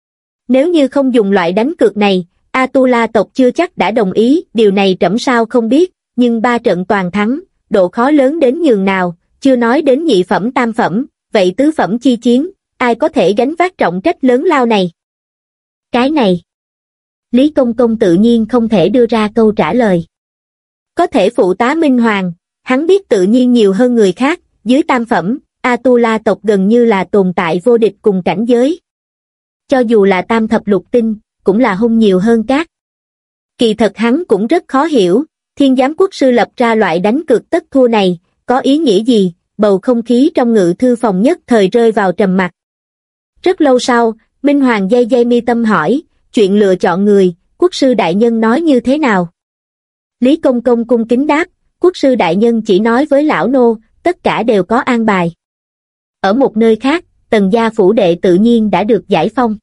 Nếu như không dùng loại đánh cược này, Atula tộc chưa chắc đã đồng ý, điều này trẫm sao không biết, nhưng 3 trận toàn thắng, độ khó lớn đến nhường nào, chưa nói đến nhị phẩm tam phẩm, vậy tứ phẩm chi chiến, ai có thể gánh vác trọng trách lớn lao này? Cái này, Lý Công Công tự nhiên không thể đưa ra câu trả lời. Có thể phụ tá Minh Hoàng, hắn biết tự nhiên nhiều hơn người khác, dưới tam phẩm, Atula tộc gần như là tồn tại vô địch cùng cảnh giới. Cho dù là tam thập lục tinh, cũng là hung nhiều hơn các. Kỳ thật hắn cũng rất khó hiểu, Thiên Giám Quốc sư lập ra loại đánh cược tất thua này, có ý nghĩa gì? Bầu không khí trong ngự thư phòng nhất thời rơi vào trầm mặc. Rất lâu sau, Minh Hoàng day mi tâm hỏi, chuyện lựa chọn người, quốc sư đại nhân nói như thế nào? Lý Công Công cung kính đáp, quốc sư đại nhân chỉ nói với lão nô, tất cả đều có an bài. Ở một nơi khác, Tần gia phủ đệ tự nhiên đã được giải phong.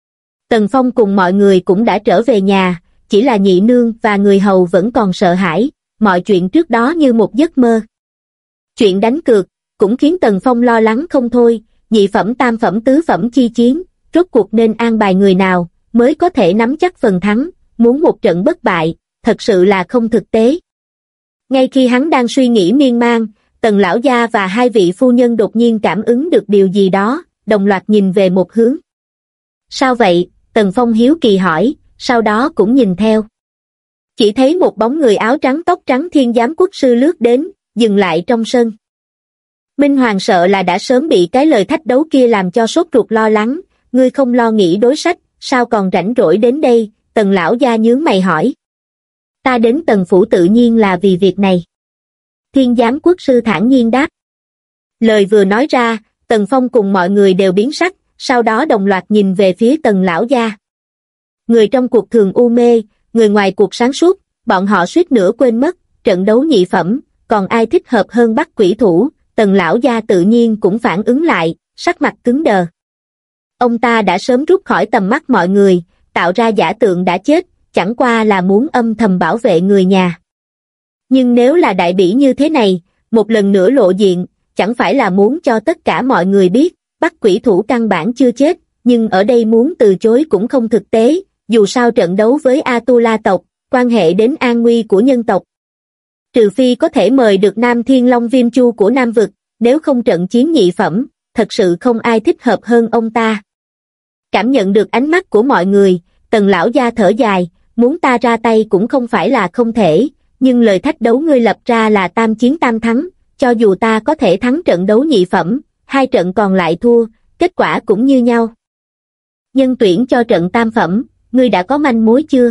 Tần Phong cùng mọi người cũng đã trở về nhà, chỉ là nhị nương và người hầu vẫn còn sợ hãi, mọi chuyện trước đó như một giấc mơ. Chuyện đánh cược, cũng khiến Tần Phong lo lắng không thôi, nhị phẩm tam phẩm tứ phẩm chi chiến, rốt cuộc nên an bài người nào, mới có thể nắm chắc phần thắng, muốn một trận bất bại, thật sự là không thực tế. Ngay khi hắn đang suy nghĩ miên man, Tần lão gia và hai vị phu nhân đột nhiên cảm ứng được điều gì đó, đồng loạt nhìn về một hướng. Sao vậy? Tần Phong hiếu kỳ hỏi, sau đó cũng nhìn theo. Chỉ thấy một bóng người áo trắng tóc trắng Thiên Giám Quốc sư lướt đến, dừng lại trong sân. Minh Hoàng sợ là đã sớm bị cái lời thách đấu kia làm cho sốt ruột lo lắng, ngươi không lo nghĩ đối sách, sao còn rảnh rỗi đến đây? Tần lão gia nhướng mày hỏi. Ta đến Tần phủ tự nhiên là vì việc này. Thiên Giám Quốc sư thản nhiên đáp. Lời vừa nói ra, Tần Phong cùng mọi người đều biến sắc, sau đó đồng loạt nhìn về phía Tần lão gia. Người trong cuộc thường u mê, người ngoài cuộc sáng suốt, bọn họ suýt nữa quên mất, trận đấu nhị phẩm, còn ai thích hợp hơn bắt quỷ thủ? Tần lão gia tự nhiên cũng phản ứng lại, sắc mặt cứng đờ. Ông ta đã sớm rút khỏi tầm mắt mọi người, tạo ra giả tượng đã chết, chẳng qua là muốn âm thầm bảo vệ người nhà. Nhưng nếu là đại bỉ như thế này, một lần nữa lộ diện, chẳng phải là muốn cho tất cả mọi người biết, bắt quỷ thủ căn bản chưa chết, nhưng ở đây muốn từ chối cũng không thực tế, dù sao trận đấu với Atula tộc, quan hệ đến an nguy của nhân tộc. Trừ phi có thể mời được Nam Thiên Long Viêm Chu của Nam Vực, nếu không trận chiến nhị phẩm, thật sự không ai thích hợp hơn ông ta. Cảm nhận được ánh mắt của mọi người, Tần lão gia thở dài, muốn ta ra tay cũng không phải là không thể, nhưng lời thách đấu ngươi lập ra là tam chiến tam thắng, cho dù ta có thể thắng trận đấu nhị phẩm, hai trận còn lại thua, kết quả cũng như nhau. Nhân tuyển cho trận tam phẩm, ngươi đã có manh mối chưa?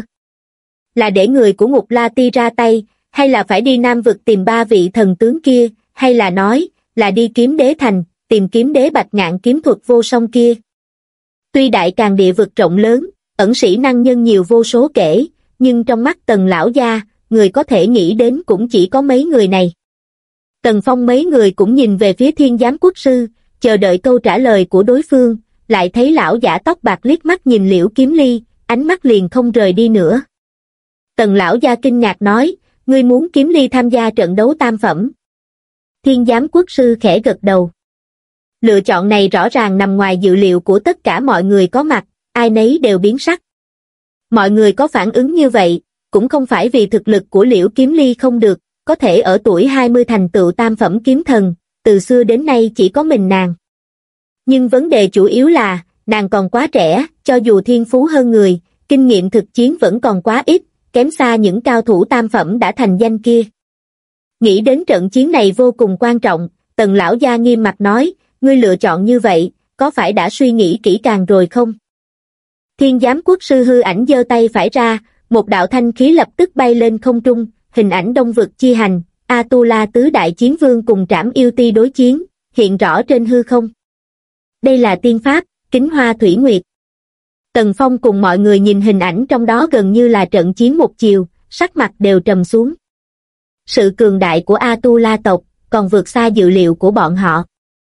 Là để người của Ngục La Ti ra tay, hay là phải đi Nam Vực tìm ba vị thần tướng kia, hay là nói, là đi Kiếm Đế Thành, tìm Kiếm Đế Bạch Ngạn kiếm thuật vô song kia? Tuy Đại Càn địa vực rộng lớn, ẩn sĩ năng nhân nhiều vô số kể, nhưng trong mắt Tần lão gia, người có thể nghĩ đến cũng chỉ có mấy người này. Tần Phong mấy người cũng nhìn về phía Thiên Giám Quốc sư, chờ đợi câu trả lời của đối phương, lại thấy lão giả tóc bạc liếc mắt nhìn Liễu Kiếm Ly, ánh mắt liền không rời đi nữa. Tần lão gia kinh ngạc nói, ngươi muốn Kiếm Ly tham gia trận đấu tam phẩm? Thiên Giám Quốc sư khẽ gật đầu. Lựa chọn này rõ ràng nằm ngoài dự liệu của tất cả mọi người có mặt, ai nấy đều biến sắc. Mọi người có phản ứng như vậy, cũng không phải vì thực lực của Liễu Kiếm Ly không được, có thể ở tuổi 20 thành tựu tam phẩm kiếm thần, từ xưa đến nay chỉ có mình nàng. Nhưng vấn đề chủ yếu là, nàng còn quá trẻ, cho dù thiên phú hơn người, kinh nghiệm thực chiến vẫn còn quá ít, kém xa những cao thủ tam phẩm đã thành danh kia. Nghĩ đến trận chiến này vô cùng quan trọng, Tần lão gia nghiêm mặt nói, ngươi lựa chọn như vậy, có phải đã suy nghĩ kỹ càng rồi không? Thiên Giám Quốc sư hư ảnh giơ tay phải ra, một đạo thanh khí lập tức bay lên không trung, hình ảnh Đông Vực chi hành, Atula tứ đại chiến vương cùng Trảm Yêu Ti đối chiến, hiện rõ trên hư không. Đây là tiên pháp, Kính Hoa Thủy Nguyệt. Tần Phong cùng mọi người nhìn hình ảnh trong đó gần như là trận chiến một chiều, sắc mặt đều trầm xuống. Sự cường đại của Atula tộc còn vượt xa dự liệu của bọn họ.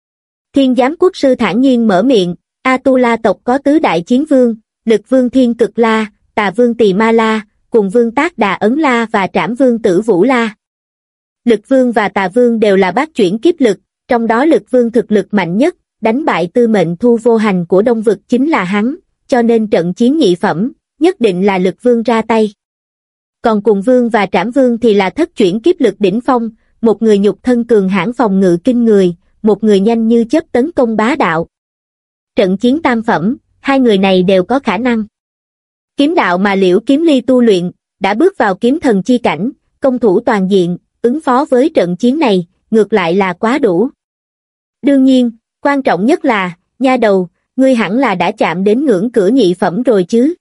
Thiên Giám Quốc sư thản nhiên mở miệng, Atula tộc có tứ đại chiến vương, Lực Vương Thiên Cực La, Tà Vương Tỳ Ma La, cùng Vương Tác Đà Ấn La và Trảm Vương Tử Vũ La. Lực Vương và Tà Vương đều là bát chuyển kiếp lực, trong đó Lực Vương thực lực mạnh nhất, đánh bại Tư Mệnh Thu Vô Hành của Đông Vực chính là hắn, cho nên trận chiến nhị phẩm, nhất định là Lực Vương ra tay. Còn cùng Vương và Trảm Vương thì là thất chuyển kiếp lực đỉnh phong, một người nhục thân cường hãn phòng ngự kinh người, một người nhanh như chớp tấn công bá đạo. Trận chiến tam phẩm, hai người này đều có khả năng. Kiếm đạo mà Liễu Kiếm Ly tu luyện, đã bước vào kiếm thần chi cảnh, công thủ toàn diện, ứng phó với trận chiến này, ngược lại là quá đủ. Đương nhiên, quan trọng nhất là, nha đầu, ngươi hẳn là đã chạm đến ngưỡng cửa nhị phẩm rồi chứ.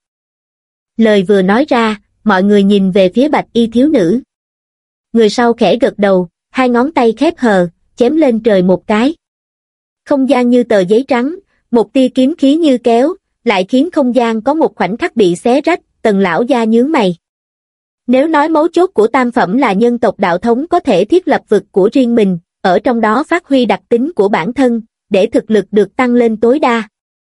Lời vừa nói ra, mọi người nhìn về phía bạch y thiếu nữ. Người sau khẽ gật đầu, hai ngón tay khép hờ, chém lên trời một cái. Không gian như tờ giấy trắng, một tia kiếm khí như kéo, lại khiến không gian có một khoảnh khắc bị xé rách. Tần lão gia nhướng mày. Nếu nói mấu chốt của tam phẩm là nhân tộc đạo thống có thể thiết lập vực của riêng mình, ở trong đó phát huy đặc tính của bản thân, để thực lực được tăng lên tối đa.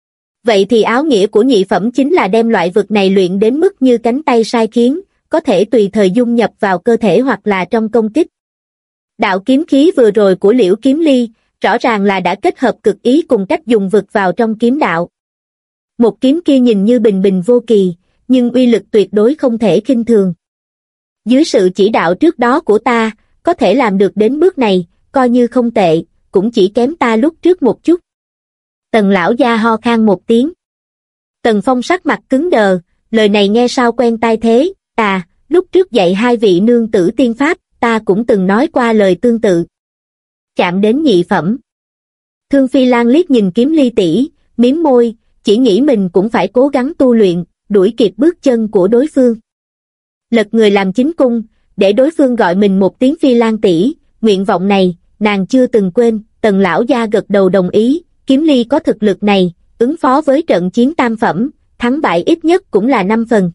Vậy thì áo nghĩa của nhị phẩm chính là đem loại vực này luyện đến mức như cánh tay sai khiến, có thể tùy thời dung nhập vào cơ thể hoặc là trong công kích. Đạo kiếm khí vừa rồi của Liễu Kiếm Ly, rõ ràng là đã kết hợp cực ý cùng cách dùng vực vào trong kiếm đạo. Một kiếm kia nhìn như bình bình vô kỳ, nhưng uy lực tuyệt đối không thể khinh thường. Dưới sự chỉ đạo trước đó của ta, có thể làm được đến bước này, coi như không tệ, cũng chỉ kém ta lúc trước một chút. Tần lão gia ho khan một tiếng. Tần Phong sắc mặt cứng đờ, lời này nghe sao quen tai thế, lúc trước dạy hai vị nương tử tiên pháp, ta cũng từng nói qua lời tương tự. Chạm đến nhị phẩm. Thương Phi Lan liếc nhìn Kiếm Ly tỷ, mím môi, chỉ nghĩ mình cũng phải cố gắng tu luyện, đuổi kịp bước chân của đối phương. Lật người làm chính cung, để đối phương gọi mình một tiếng Phi Lan tỷ, nguyện vọng này, nàng chưa từng quên. Tần lão gia gật đầu đồng ý, Kiếm Ly có thực lực này, ứng phó với trận chiến tam phẩm, thắng bại ít nhất cũng là 5 phần.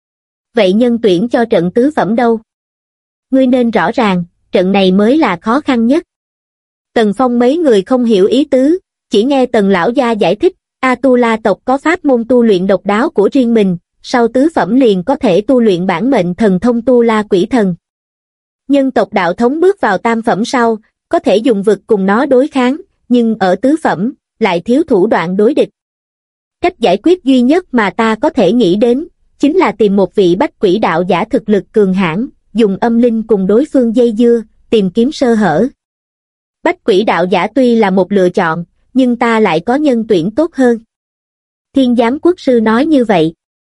Vậy nhân tuyển cho trận tứ phẩm đâu? Ngươi nên rõ ràng, trận này mới là khó khăn nhất. Tần Phong mấy người không hiểu ý tứ, chỉ nghe Tần lão gia giải thích, A-tu-la tộc có pháp môn tu luyện độc đáo của riêng mình, sau tứ phẩm liền có thể tu luyện bản mệnh thần thông Tu La Quỷ Thần. Nhân tộc đạo thống bước vào tam phẩm sau, có thể dùng vực cùng nó đối kháng, nhưng ở tứ phẩm, lại thiếu thủ đoạn đối địch. Cách giải quyết duy nhất mà ta có thể nghĩ đến, chính là tìm một vị bách quỷ đạo giả thực lực cường hãn, dùng âm linh cùng đối phương dây dưa, tìm kiếm sơ hở. Bách quỷ đạo giả tuy là một lựa chọn, nhưng ta lại có nhân tuyển tốt hơn. Thiên giám quốc sư nói như vậy.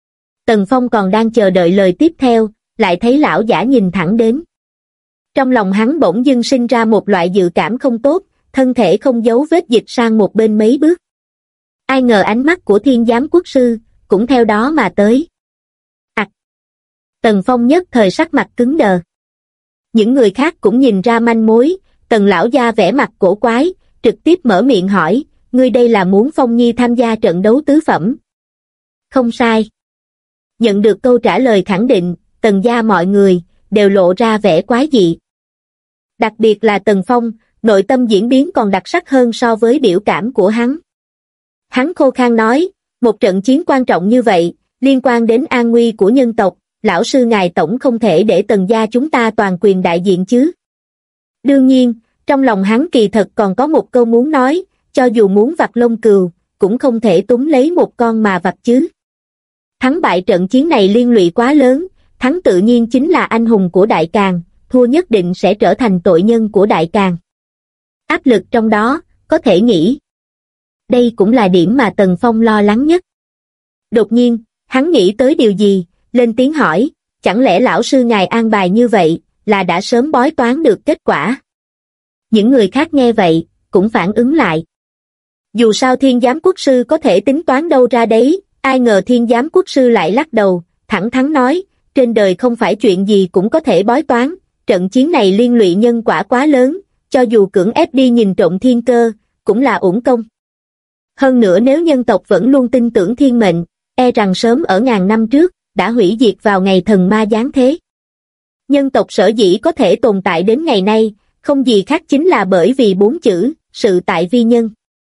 Tần Phong còn đang chờ đợi lời tiếp theo, lại thấy lão giả nhìn thẳng đến. Trong lòng hắn bỗng dưng sinh ra một loại dự cảm không tốt, thân thể không giấu vết dịch sang một bên mấy bước. Ai ngờ ánh mắt của thiên giám quốc sư, cũng theo đó mà tới. Tần Phong nhất thời sắc mặt cứng đờ. Những người khác cũng nhìn ra manh mối, Tần lão gia vẻ mặt cổ quái, trực tiếp mở miệng hỏi, ngươi đây là muốn Phong Nhi tham gia trận đấu tứ phẩm? Không sai. Nhận được câu trả lời khẳng định, Tần gia mọi người, đều lộ ra vẻ quái dị. Đặc biệt là Tần Phong, nội tâm diễn biến còn đặc sắc hơn so với biểu cảm của hắn. Hắn khô khan nói, một trận chiến quan trọng như vậy, liên quan đến an nguy của nhân tộc, lão sư ngài tổng không thể để Tần gia chúng ta toàn quyền đại diện chứ. Đương nhiên, trong lòng hắn kỳ thật còn có một câu muốn nói, cho dù muốn vặt lông cừu, cũng không thể túm lấy một con mà vặt chứ. Thắng bại trận chiến này liên lụy quá lớn, thắng tự nhiên chính là anh hùng của Đại Càn, thua nhất định sẽ trở thành tội nhân của Đại Càn. Áp lực trong đó, có thể nghĩ. Đây cũng là điểm mà Tần Phong lo lắng nhất. Đột nhiên, hắn nghĩ tới điều gì, lên tiếng hỏi, chẳng lẽ lão sư ngài an bài như vậy, là đã sớm bói toán được kết quả? Những người khác nghe vậy, cũng phản ứng lại. Dù sao thiên giám quốc sư có thể tính toán đâu ra đấy, ai ngờ thiên giám quốc sư lại lắc đầu, thẳng thắn nói, trên đời không phải chuyện gì cũng có thể bói toán, trận chiến này liên lụy nhân quả quá lớn, cho dù cưỡng ép đi nhìn trộm thiên cơ, cũng là uổng công. Hơn nữa nếu nhân tộc vẫn luôn tin tưởng thiên mệnh, e rằng sớm ở ngàn năm trước, đã hủy diệt vào ngày thần ma giáng thế. Nhân tộc sở dĩ có thể tồn tại đến ngày nay, không gì khác chính là bởi vì 4 chữ, sự tại vi nhân.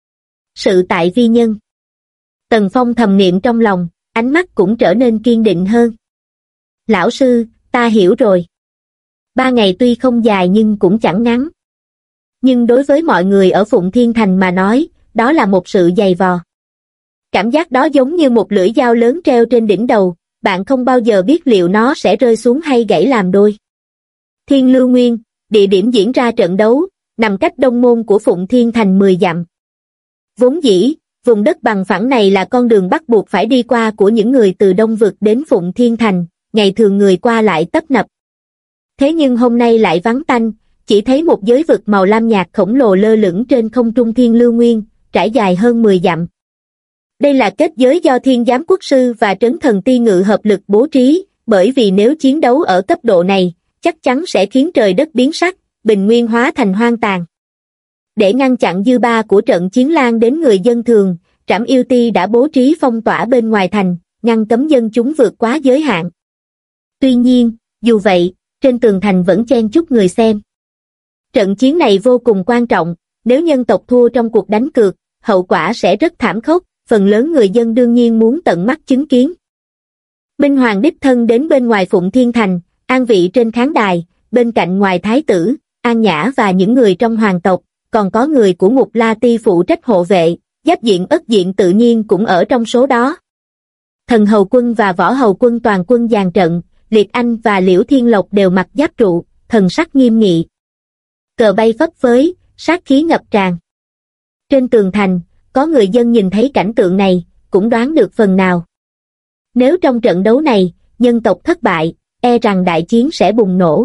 Sự tại vi nhân. Tần Phong thầm niệm trong lòng, ánh mắt cũng trở nên kiên định hơn. Lão sư, ta hiểu rồi. 3 ngày tuy không dài nhưng cũng chẳng ngắn. Nhưng đối với mọi người ở Phụng Thiên Thành mà nói, đó là một sự dày vò. Cảm giác đó giống như một lưỡi dao lớn treo trên đỉnh đầu, bạn không bao giờ biết liệu nó sẽ rơi xuống hay gãy làm đôi. Thiên Lưu Nguyên, địa điểm diễn ra trận đấu, nằm cách đông môn của Phụng Thiên Thành 10 dặm. Vốn dĩ, vùng đất bằng phẳng này là con đường bắt buộc phải đi qua của những người từ Đông Vực đến Phụng Thiên Thành, ngày thường người qua lại tấp nập. Thế nhưng hôm nay lại vắng tanh, chỉ thấy một giới vực màu lam nhạt khổng lồ lơ lửng trên không trung Thiên Lưu Nguyên, trải dài hơn 10 dặm. Đây là kết giới do Thiên Giám Quốc Sư và Trấn Thần Ti Ngự hợp lực bố trí, bởi vì nếu chiến đấu ở cấp độ này, chắc chắn sẽ khiến trời đất biến sắc, bình nguyên hóa thành hoang tàn. Để ngăn chặn dư ba của trận chiến lan đến người dân thường, Trảm Yêu Ti đã bố trí phong tỏa bên ngoài thành, ngăn cấm dân chúng vượt quá giới hạn. Tuy nhiên, dù vậy, trên tường thành vẫn chen chúc người xem. Trận chiến này vô cùng quan trọng, nếu nhân tộc thua trong cuộc đánh cược, hậu quả sẽ rất thảm khốc, phần lớn người dân đương nhiên muốn tận mắt chứng kiến. Minh Hoàng đích thân đến bên ngoài Phụng Thiên Thành, an vị trên khán đài, bên cạnh ngoài thái tử, An Nhã và những người trong hoàng tộc, còn có người của Ngục La Ti phụ trách hộ vệ, Giáp Diện Ất Diện tự nhiên cũng ở trong số đó. Thần Hầu Quân và Võ Hầu Quân toàn quân dàn trận, Liệt Anh và Liễu Thiên Lộc đều mặc giáp trụ, thần sắc nghiêm nghị. Cờ bay phấp phới, sát khí ngập tràn. Trên tường thành, có người dân nhìn thấy cảnh tượng này, cũng đoán được phần nào. Nếu trong trận đấu này, nhân tộc thất bại, e rằng đại chiến sẽ bùng nổ.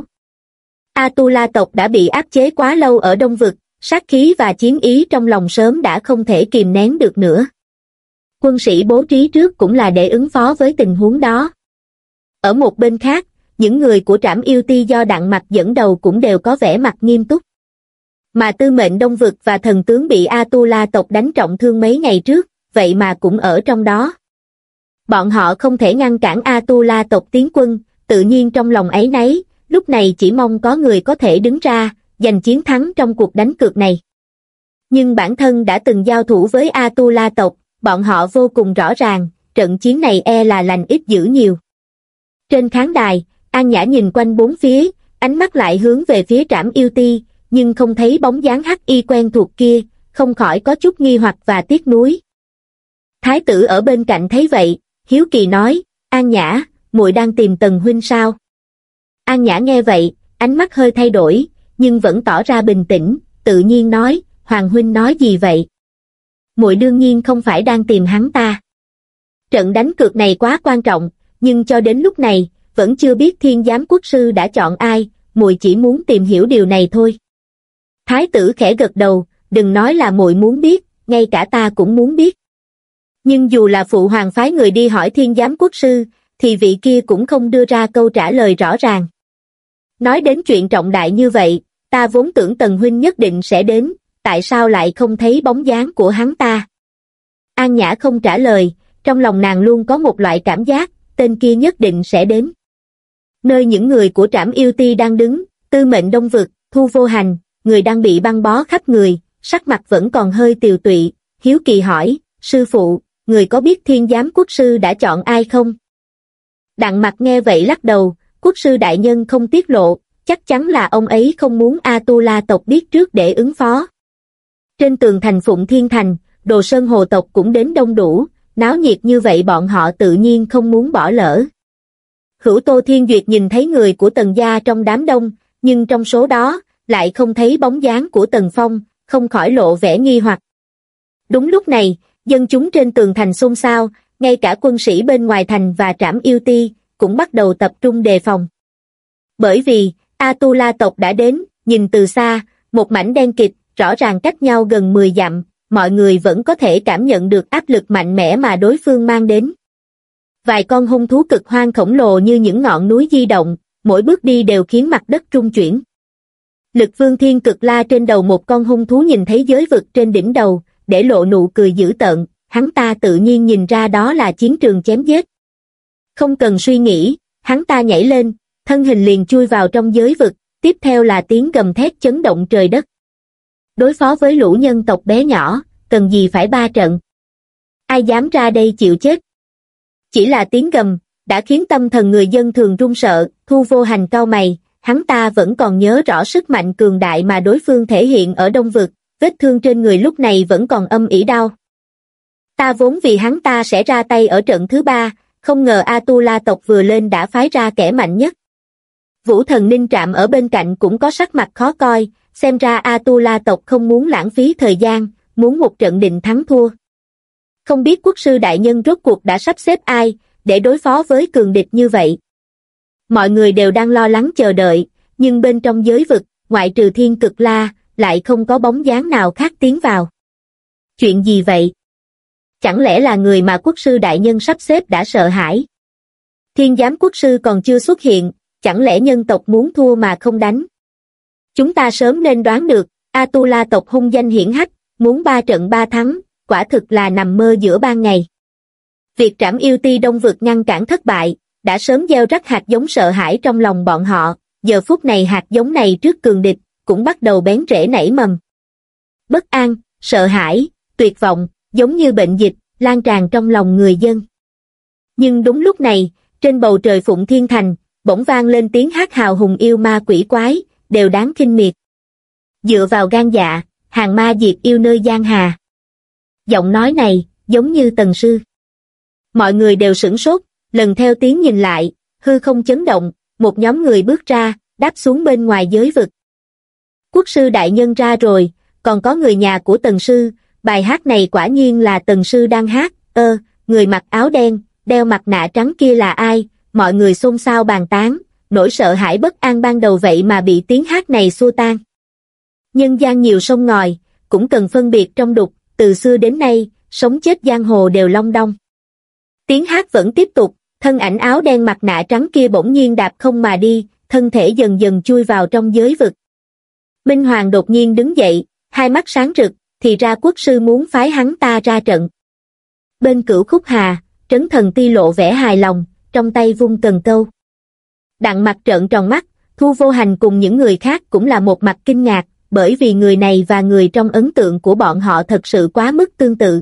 Atula tộc đã bị áp chế quá lâu ở Đông Vực, sát khí và chiến ý trong lòng sớm đã không thể kìm nén được nữa. Quân sĩ bố trí trước cũng là để ứng phó với tình huống đó. Ở một bên khác, những người của Trảm Yêu Ti do Đặng Mặc dẫn đầu cũng đều có vẻ mặt nghiêm túc. Mà Tư Mệnh Đông Vực và thần tướng bị Atula tộc đánh trọng thương mấy ngày trước, vậy mà cũng ở trong đó. Bọn họ không thể ngăn cản Atula tộc tiến quân, tự nhiên trong lòng áy náy, lúc này chỉ mong có người có thể đứng ra, giành chiến thắng trong cuộc đánh cược này. Nhưng bản thân đã từng giao thủ với Atula tộc, bọn họ vô cùng rõ ràng, trận chiến này e là lành ít dữ nhiều. Trên khán đài, An Nhã nhìn quanh bốn phía, ánh mắt lại hướng về phía Trảm Yêu Ti, nhưng không thấy bóng dáng hắc y quen thuộc kia, không khỏi có chút nghi hoặc và tiếc nuối. Thái tử ở bên cạnh thấy vậy, hiếu kỳ nói, An Nhã, muội đang tìm Tần huynh sao? An Nhã nghe vậy, ánh mắt hơi thay đổi, nhưng vẫn tỏ ra bình tĩnh, tự nhiên nói, Hoàng huynh nói gì vậy? Muội đương nhiên không phải đang tìm hắn ta. Trận đánh cược này quá quan trọng, nhưng cho đến lúc này, vẫn chưa biết Thiên Giám Quốc Sư đã chọn ai, muội chỉ muốn tìm hiểu điều này thôi. Thái tử khẽ gật đầu, đừng nói là muội muốn biết, ngay cả ta cũng muốn biết. Nhưng dù là phụ hoàng phái người đi hỏi Thiên Giám Quốc Sư, thì vị kia cũng không đưa ra câu trả lời rõ ràng. Nói đến chuyện trọng đại như vậy, ta vốn tưởng Tần huynh nhất định sẽ đến, tại sao lại không thấy bóng dáng của hắn ta? An Nhã không trả lời, trong lòng nàng luôn có một loại cảm giác, tên kia nhất định sẽ đến. Nơi những người của Trảm Yêu Ti đang đứng, Tư Mệnh Đông Vực, Thu Vô Hành, người đang bị băng bó khắp người, sắc mặt vẫn còn hơi tiều tụy, hiếu kỳ hỏi, sư phụ, người có biết Thiên Giám Quốc Sư đã chọn ai không? Đặng Mặc nghe vậy lắc đầu, Quốc sư đại nhân không tiết lộ, chắc chắn là ông ấy không muốn Atula tộc biết trước để ứng phó. Trên tường thành Phụng Thiên Thành, Đồ Sơn Hồ tộc cũng đến đông đủ, náo nhiệt như vậy bọn họ tự nhiên không muốn bỏ lỡ. Hữu Tô Thiên Duyệt nhìn thấy người của Tần gia trong đám đông, nhưng trong số đó, lại không thấy bóng dáng của Tần Phong, không khỏi lộ vẻ nghi hoặc. Đúng lúc này, dân chúng trên tường thành xôn xao, ngay cả quân sĩ bên ngoài thành và Trảm Yêu Ti, cũng bắt đầu tập trung đề phòng. Bởi vì, Atula tộc đã đến, nhìn từ xa, một mảnh đen kịt, rõ ràng cách nhau gần 10 dặm, mọi người vẫn có thể cảm nhận được áp lực mạnh mẽ mà đối phương mang đến. Vài con hung thú cực hoang khổng lồ như những ngọn núi di động, mỗi bước đi đều khiến mặt đất rung chuyển. Lực Vương Thiên Cực La trên đầu một con hung thú nhìn thấy giới vực trên đỉnh đầu, để lộ nụ cười dữ tợn, hắn ta tự nhiên nhìn ra đó là chiến trường chém giết. Không cần suy nghĩ, hắn ta nhảy lên, thân hình liền chui vào trong giới vực, tiếp theo là tiếng gầm thét chấn động trời đất. Đối phó với lũ nhân tộc bé nhỏ, cần gì phải ba trận. Ai dám ra đây chịu chết. Chỉ là tiếng gầm, đã khiến tâm thần người dân thường run sợ, Thu Vô Hành cau mày, hắn ta vẫn còn nhớ rõ sức mạnh cường đại mà đối phương thể hiện ở Đông Vực, vết thương trên người lúc này vẫn còn âm ỉ đau. Ta vốn vì hắn ta sẽ ra tay ở trận thứ 3, không ngờ Atula tộc vừa lên đã phái ra kẻ mạnh nhất. Vũ Thần Ninh Trạm ở bên cạnh cũng có sắc mặt khó coi, xem ra Atula tộc không muốn lãng phí thời gian, muốn một trận định thắng thua. Không biết quốc sư đại nhân rốt cuộc đã sắp xếp ai, để đối phó với cường địch như vậy. Mọi người đều đang lo lắng chờ đợi, nhưng bên trong giới vực, ngoại trừ Thiên Cực La, lại không có bóng dáng nào khác tiến vào. Chuyện gì vậy? Chẳng lẽ là người mà quốc sư đại nhân sắp xếp đã sợ hãi? Thiên giám quốc sư còn chưa xuất hiện, chẳng lẽ nhân tộc muốn thua mà không đánh? Chúng ta sớm nên đoán được, Atula tộc hung danh hiển hách, muốn 3 trận 3 thắng, quả thực là nằm mơ giữa ban ngày. Việc Trảm Yêu Ti Đông Vực ngăn cản thất bại, đã sớm gieo rắc hạt giống sợ hãi trong lòng bọn họ, giờ phút này hạt giống này trước cường địch, cũng bắt đầu bén rễ nảy mầm. Bất an, sợ hãi, tuyệt vọng, giống như bệnh dịch, lan tràn trong lòng người dân. Nhưng đúng lúc này, trên bầu trời Phụng Thiên Thành, bỗng vang lên tiếng hát hào hùng yêu ma quỷ quái, đều đáng khinh miệt. Dựa vào gan dạ, hàng ma diệt yêu nơi giang hà. Giọng nói này, giống như Tần Sư. Mọi người đều sửng sốt, lần theo tiếng nhìn lại, hư không chấn động, một nhóm người bước ra, đáp xuống bên ngoài giới vực. Quốc sư đại nhân ra rồi, còn có người nhà của Tần Sư, bài hát này quả nhiên là Tần Sư đang hát, người mặc áo đen, đeo mặt nạ trắng kia là ai, mọi người xôn xao bàn tán, nỗi sợ hãi bất an ban đầu vậy mà bị tiếng hát này xua tan. Nhân gian nhiều sông ngòi, cũng cần phân biệt trong đục, từ xưa đến nay, sống chết giang hồ đều long đong. Tiếng hát vẫn tiếp tục, thân ảnh áo đen mặt nạ trắng kia bỗng nhiên đạp không mà đi, thân thể dần dần chui vào trong giới vực. Minh Hoàng đột nhiên đứng dậy, hai mắt sáng rực, thì ra quốc sư muốn phái hắn ta ra trận. Bên Cửu Khúc Hà, Trấn Thần Ti lộ vẻ hài lòng, trong tay vung cần câu. Đặng Mặc trợn tròn mắt, Thu Vô Hành cùng những người khác cũng là một mặt kinh ngạc, bởi vì người này và người trong ấn tượng của bọn họ thật sự quá mức tương tự.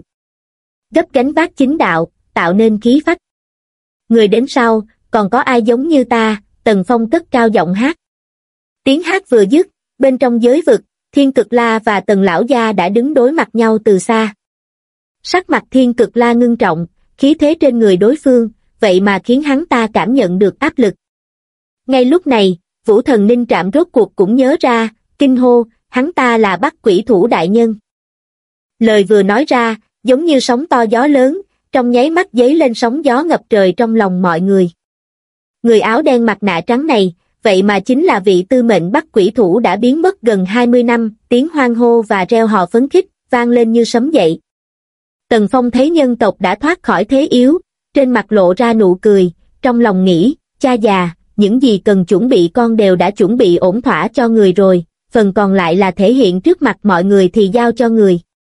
Gấp gánh vác chính đạo, tạo nên khí phách. Người đến sau, còn có ai giống như ta, Tần Phong cất cao giọng hát. Tiếng hát vừa dứt, bên trong giới vực, Thiên Cực La và Tần Lão Gia đã đứng đối mặt nhau từ xa. Sắc mặt Thiên Cực La ngưng trọng, khí thế trên người đối phương, vậy mà khiến hắn ta cảm nhận được áp lực. Ngay lúc này, Vũ Thần Ninh Trạm rốt cuộc cũng nhớ ra, kinh hô, hắn ta là Bắc Quỷ Thủ đại nhân. Lời vừa nói ra, giống như sóng to gió lớn, trong nháy mắt dấy lên sóng gió ngập trời trong lòng mọi người. Người áo đen mặt nạ trắng này, vậy mà chính là vị tư mệnh Bắc Quỷ Thủ đã biến mất gần 20 năm, tiếng hoan hô và reo hò phấn khích, vang lên như sấm dậy. Tần Phong thấy nhân tộc đã thoát khỏi thế yếu, trên mặt lộ ra nụ cười, trong lòng nghĩ, cha già, những gì cần chuẩn bị con đều đã chuẩn bị ổn thỏa cho người rồi, phần còn lại là thể hiện trước mặt mọi người thì giao cho người.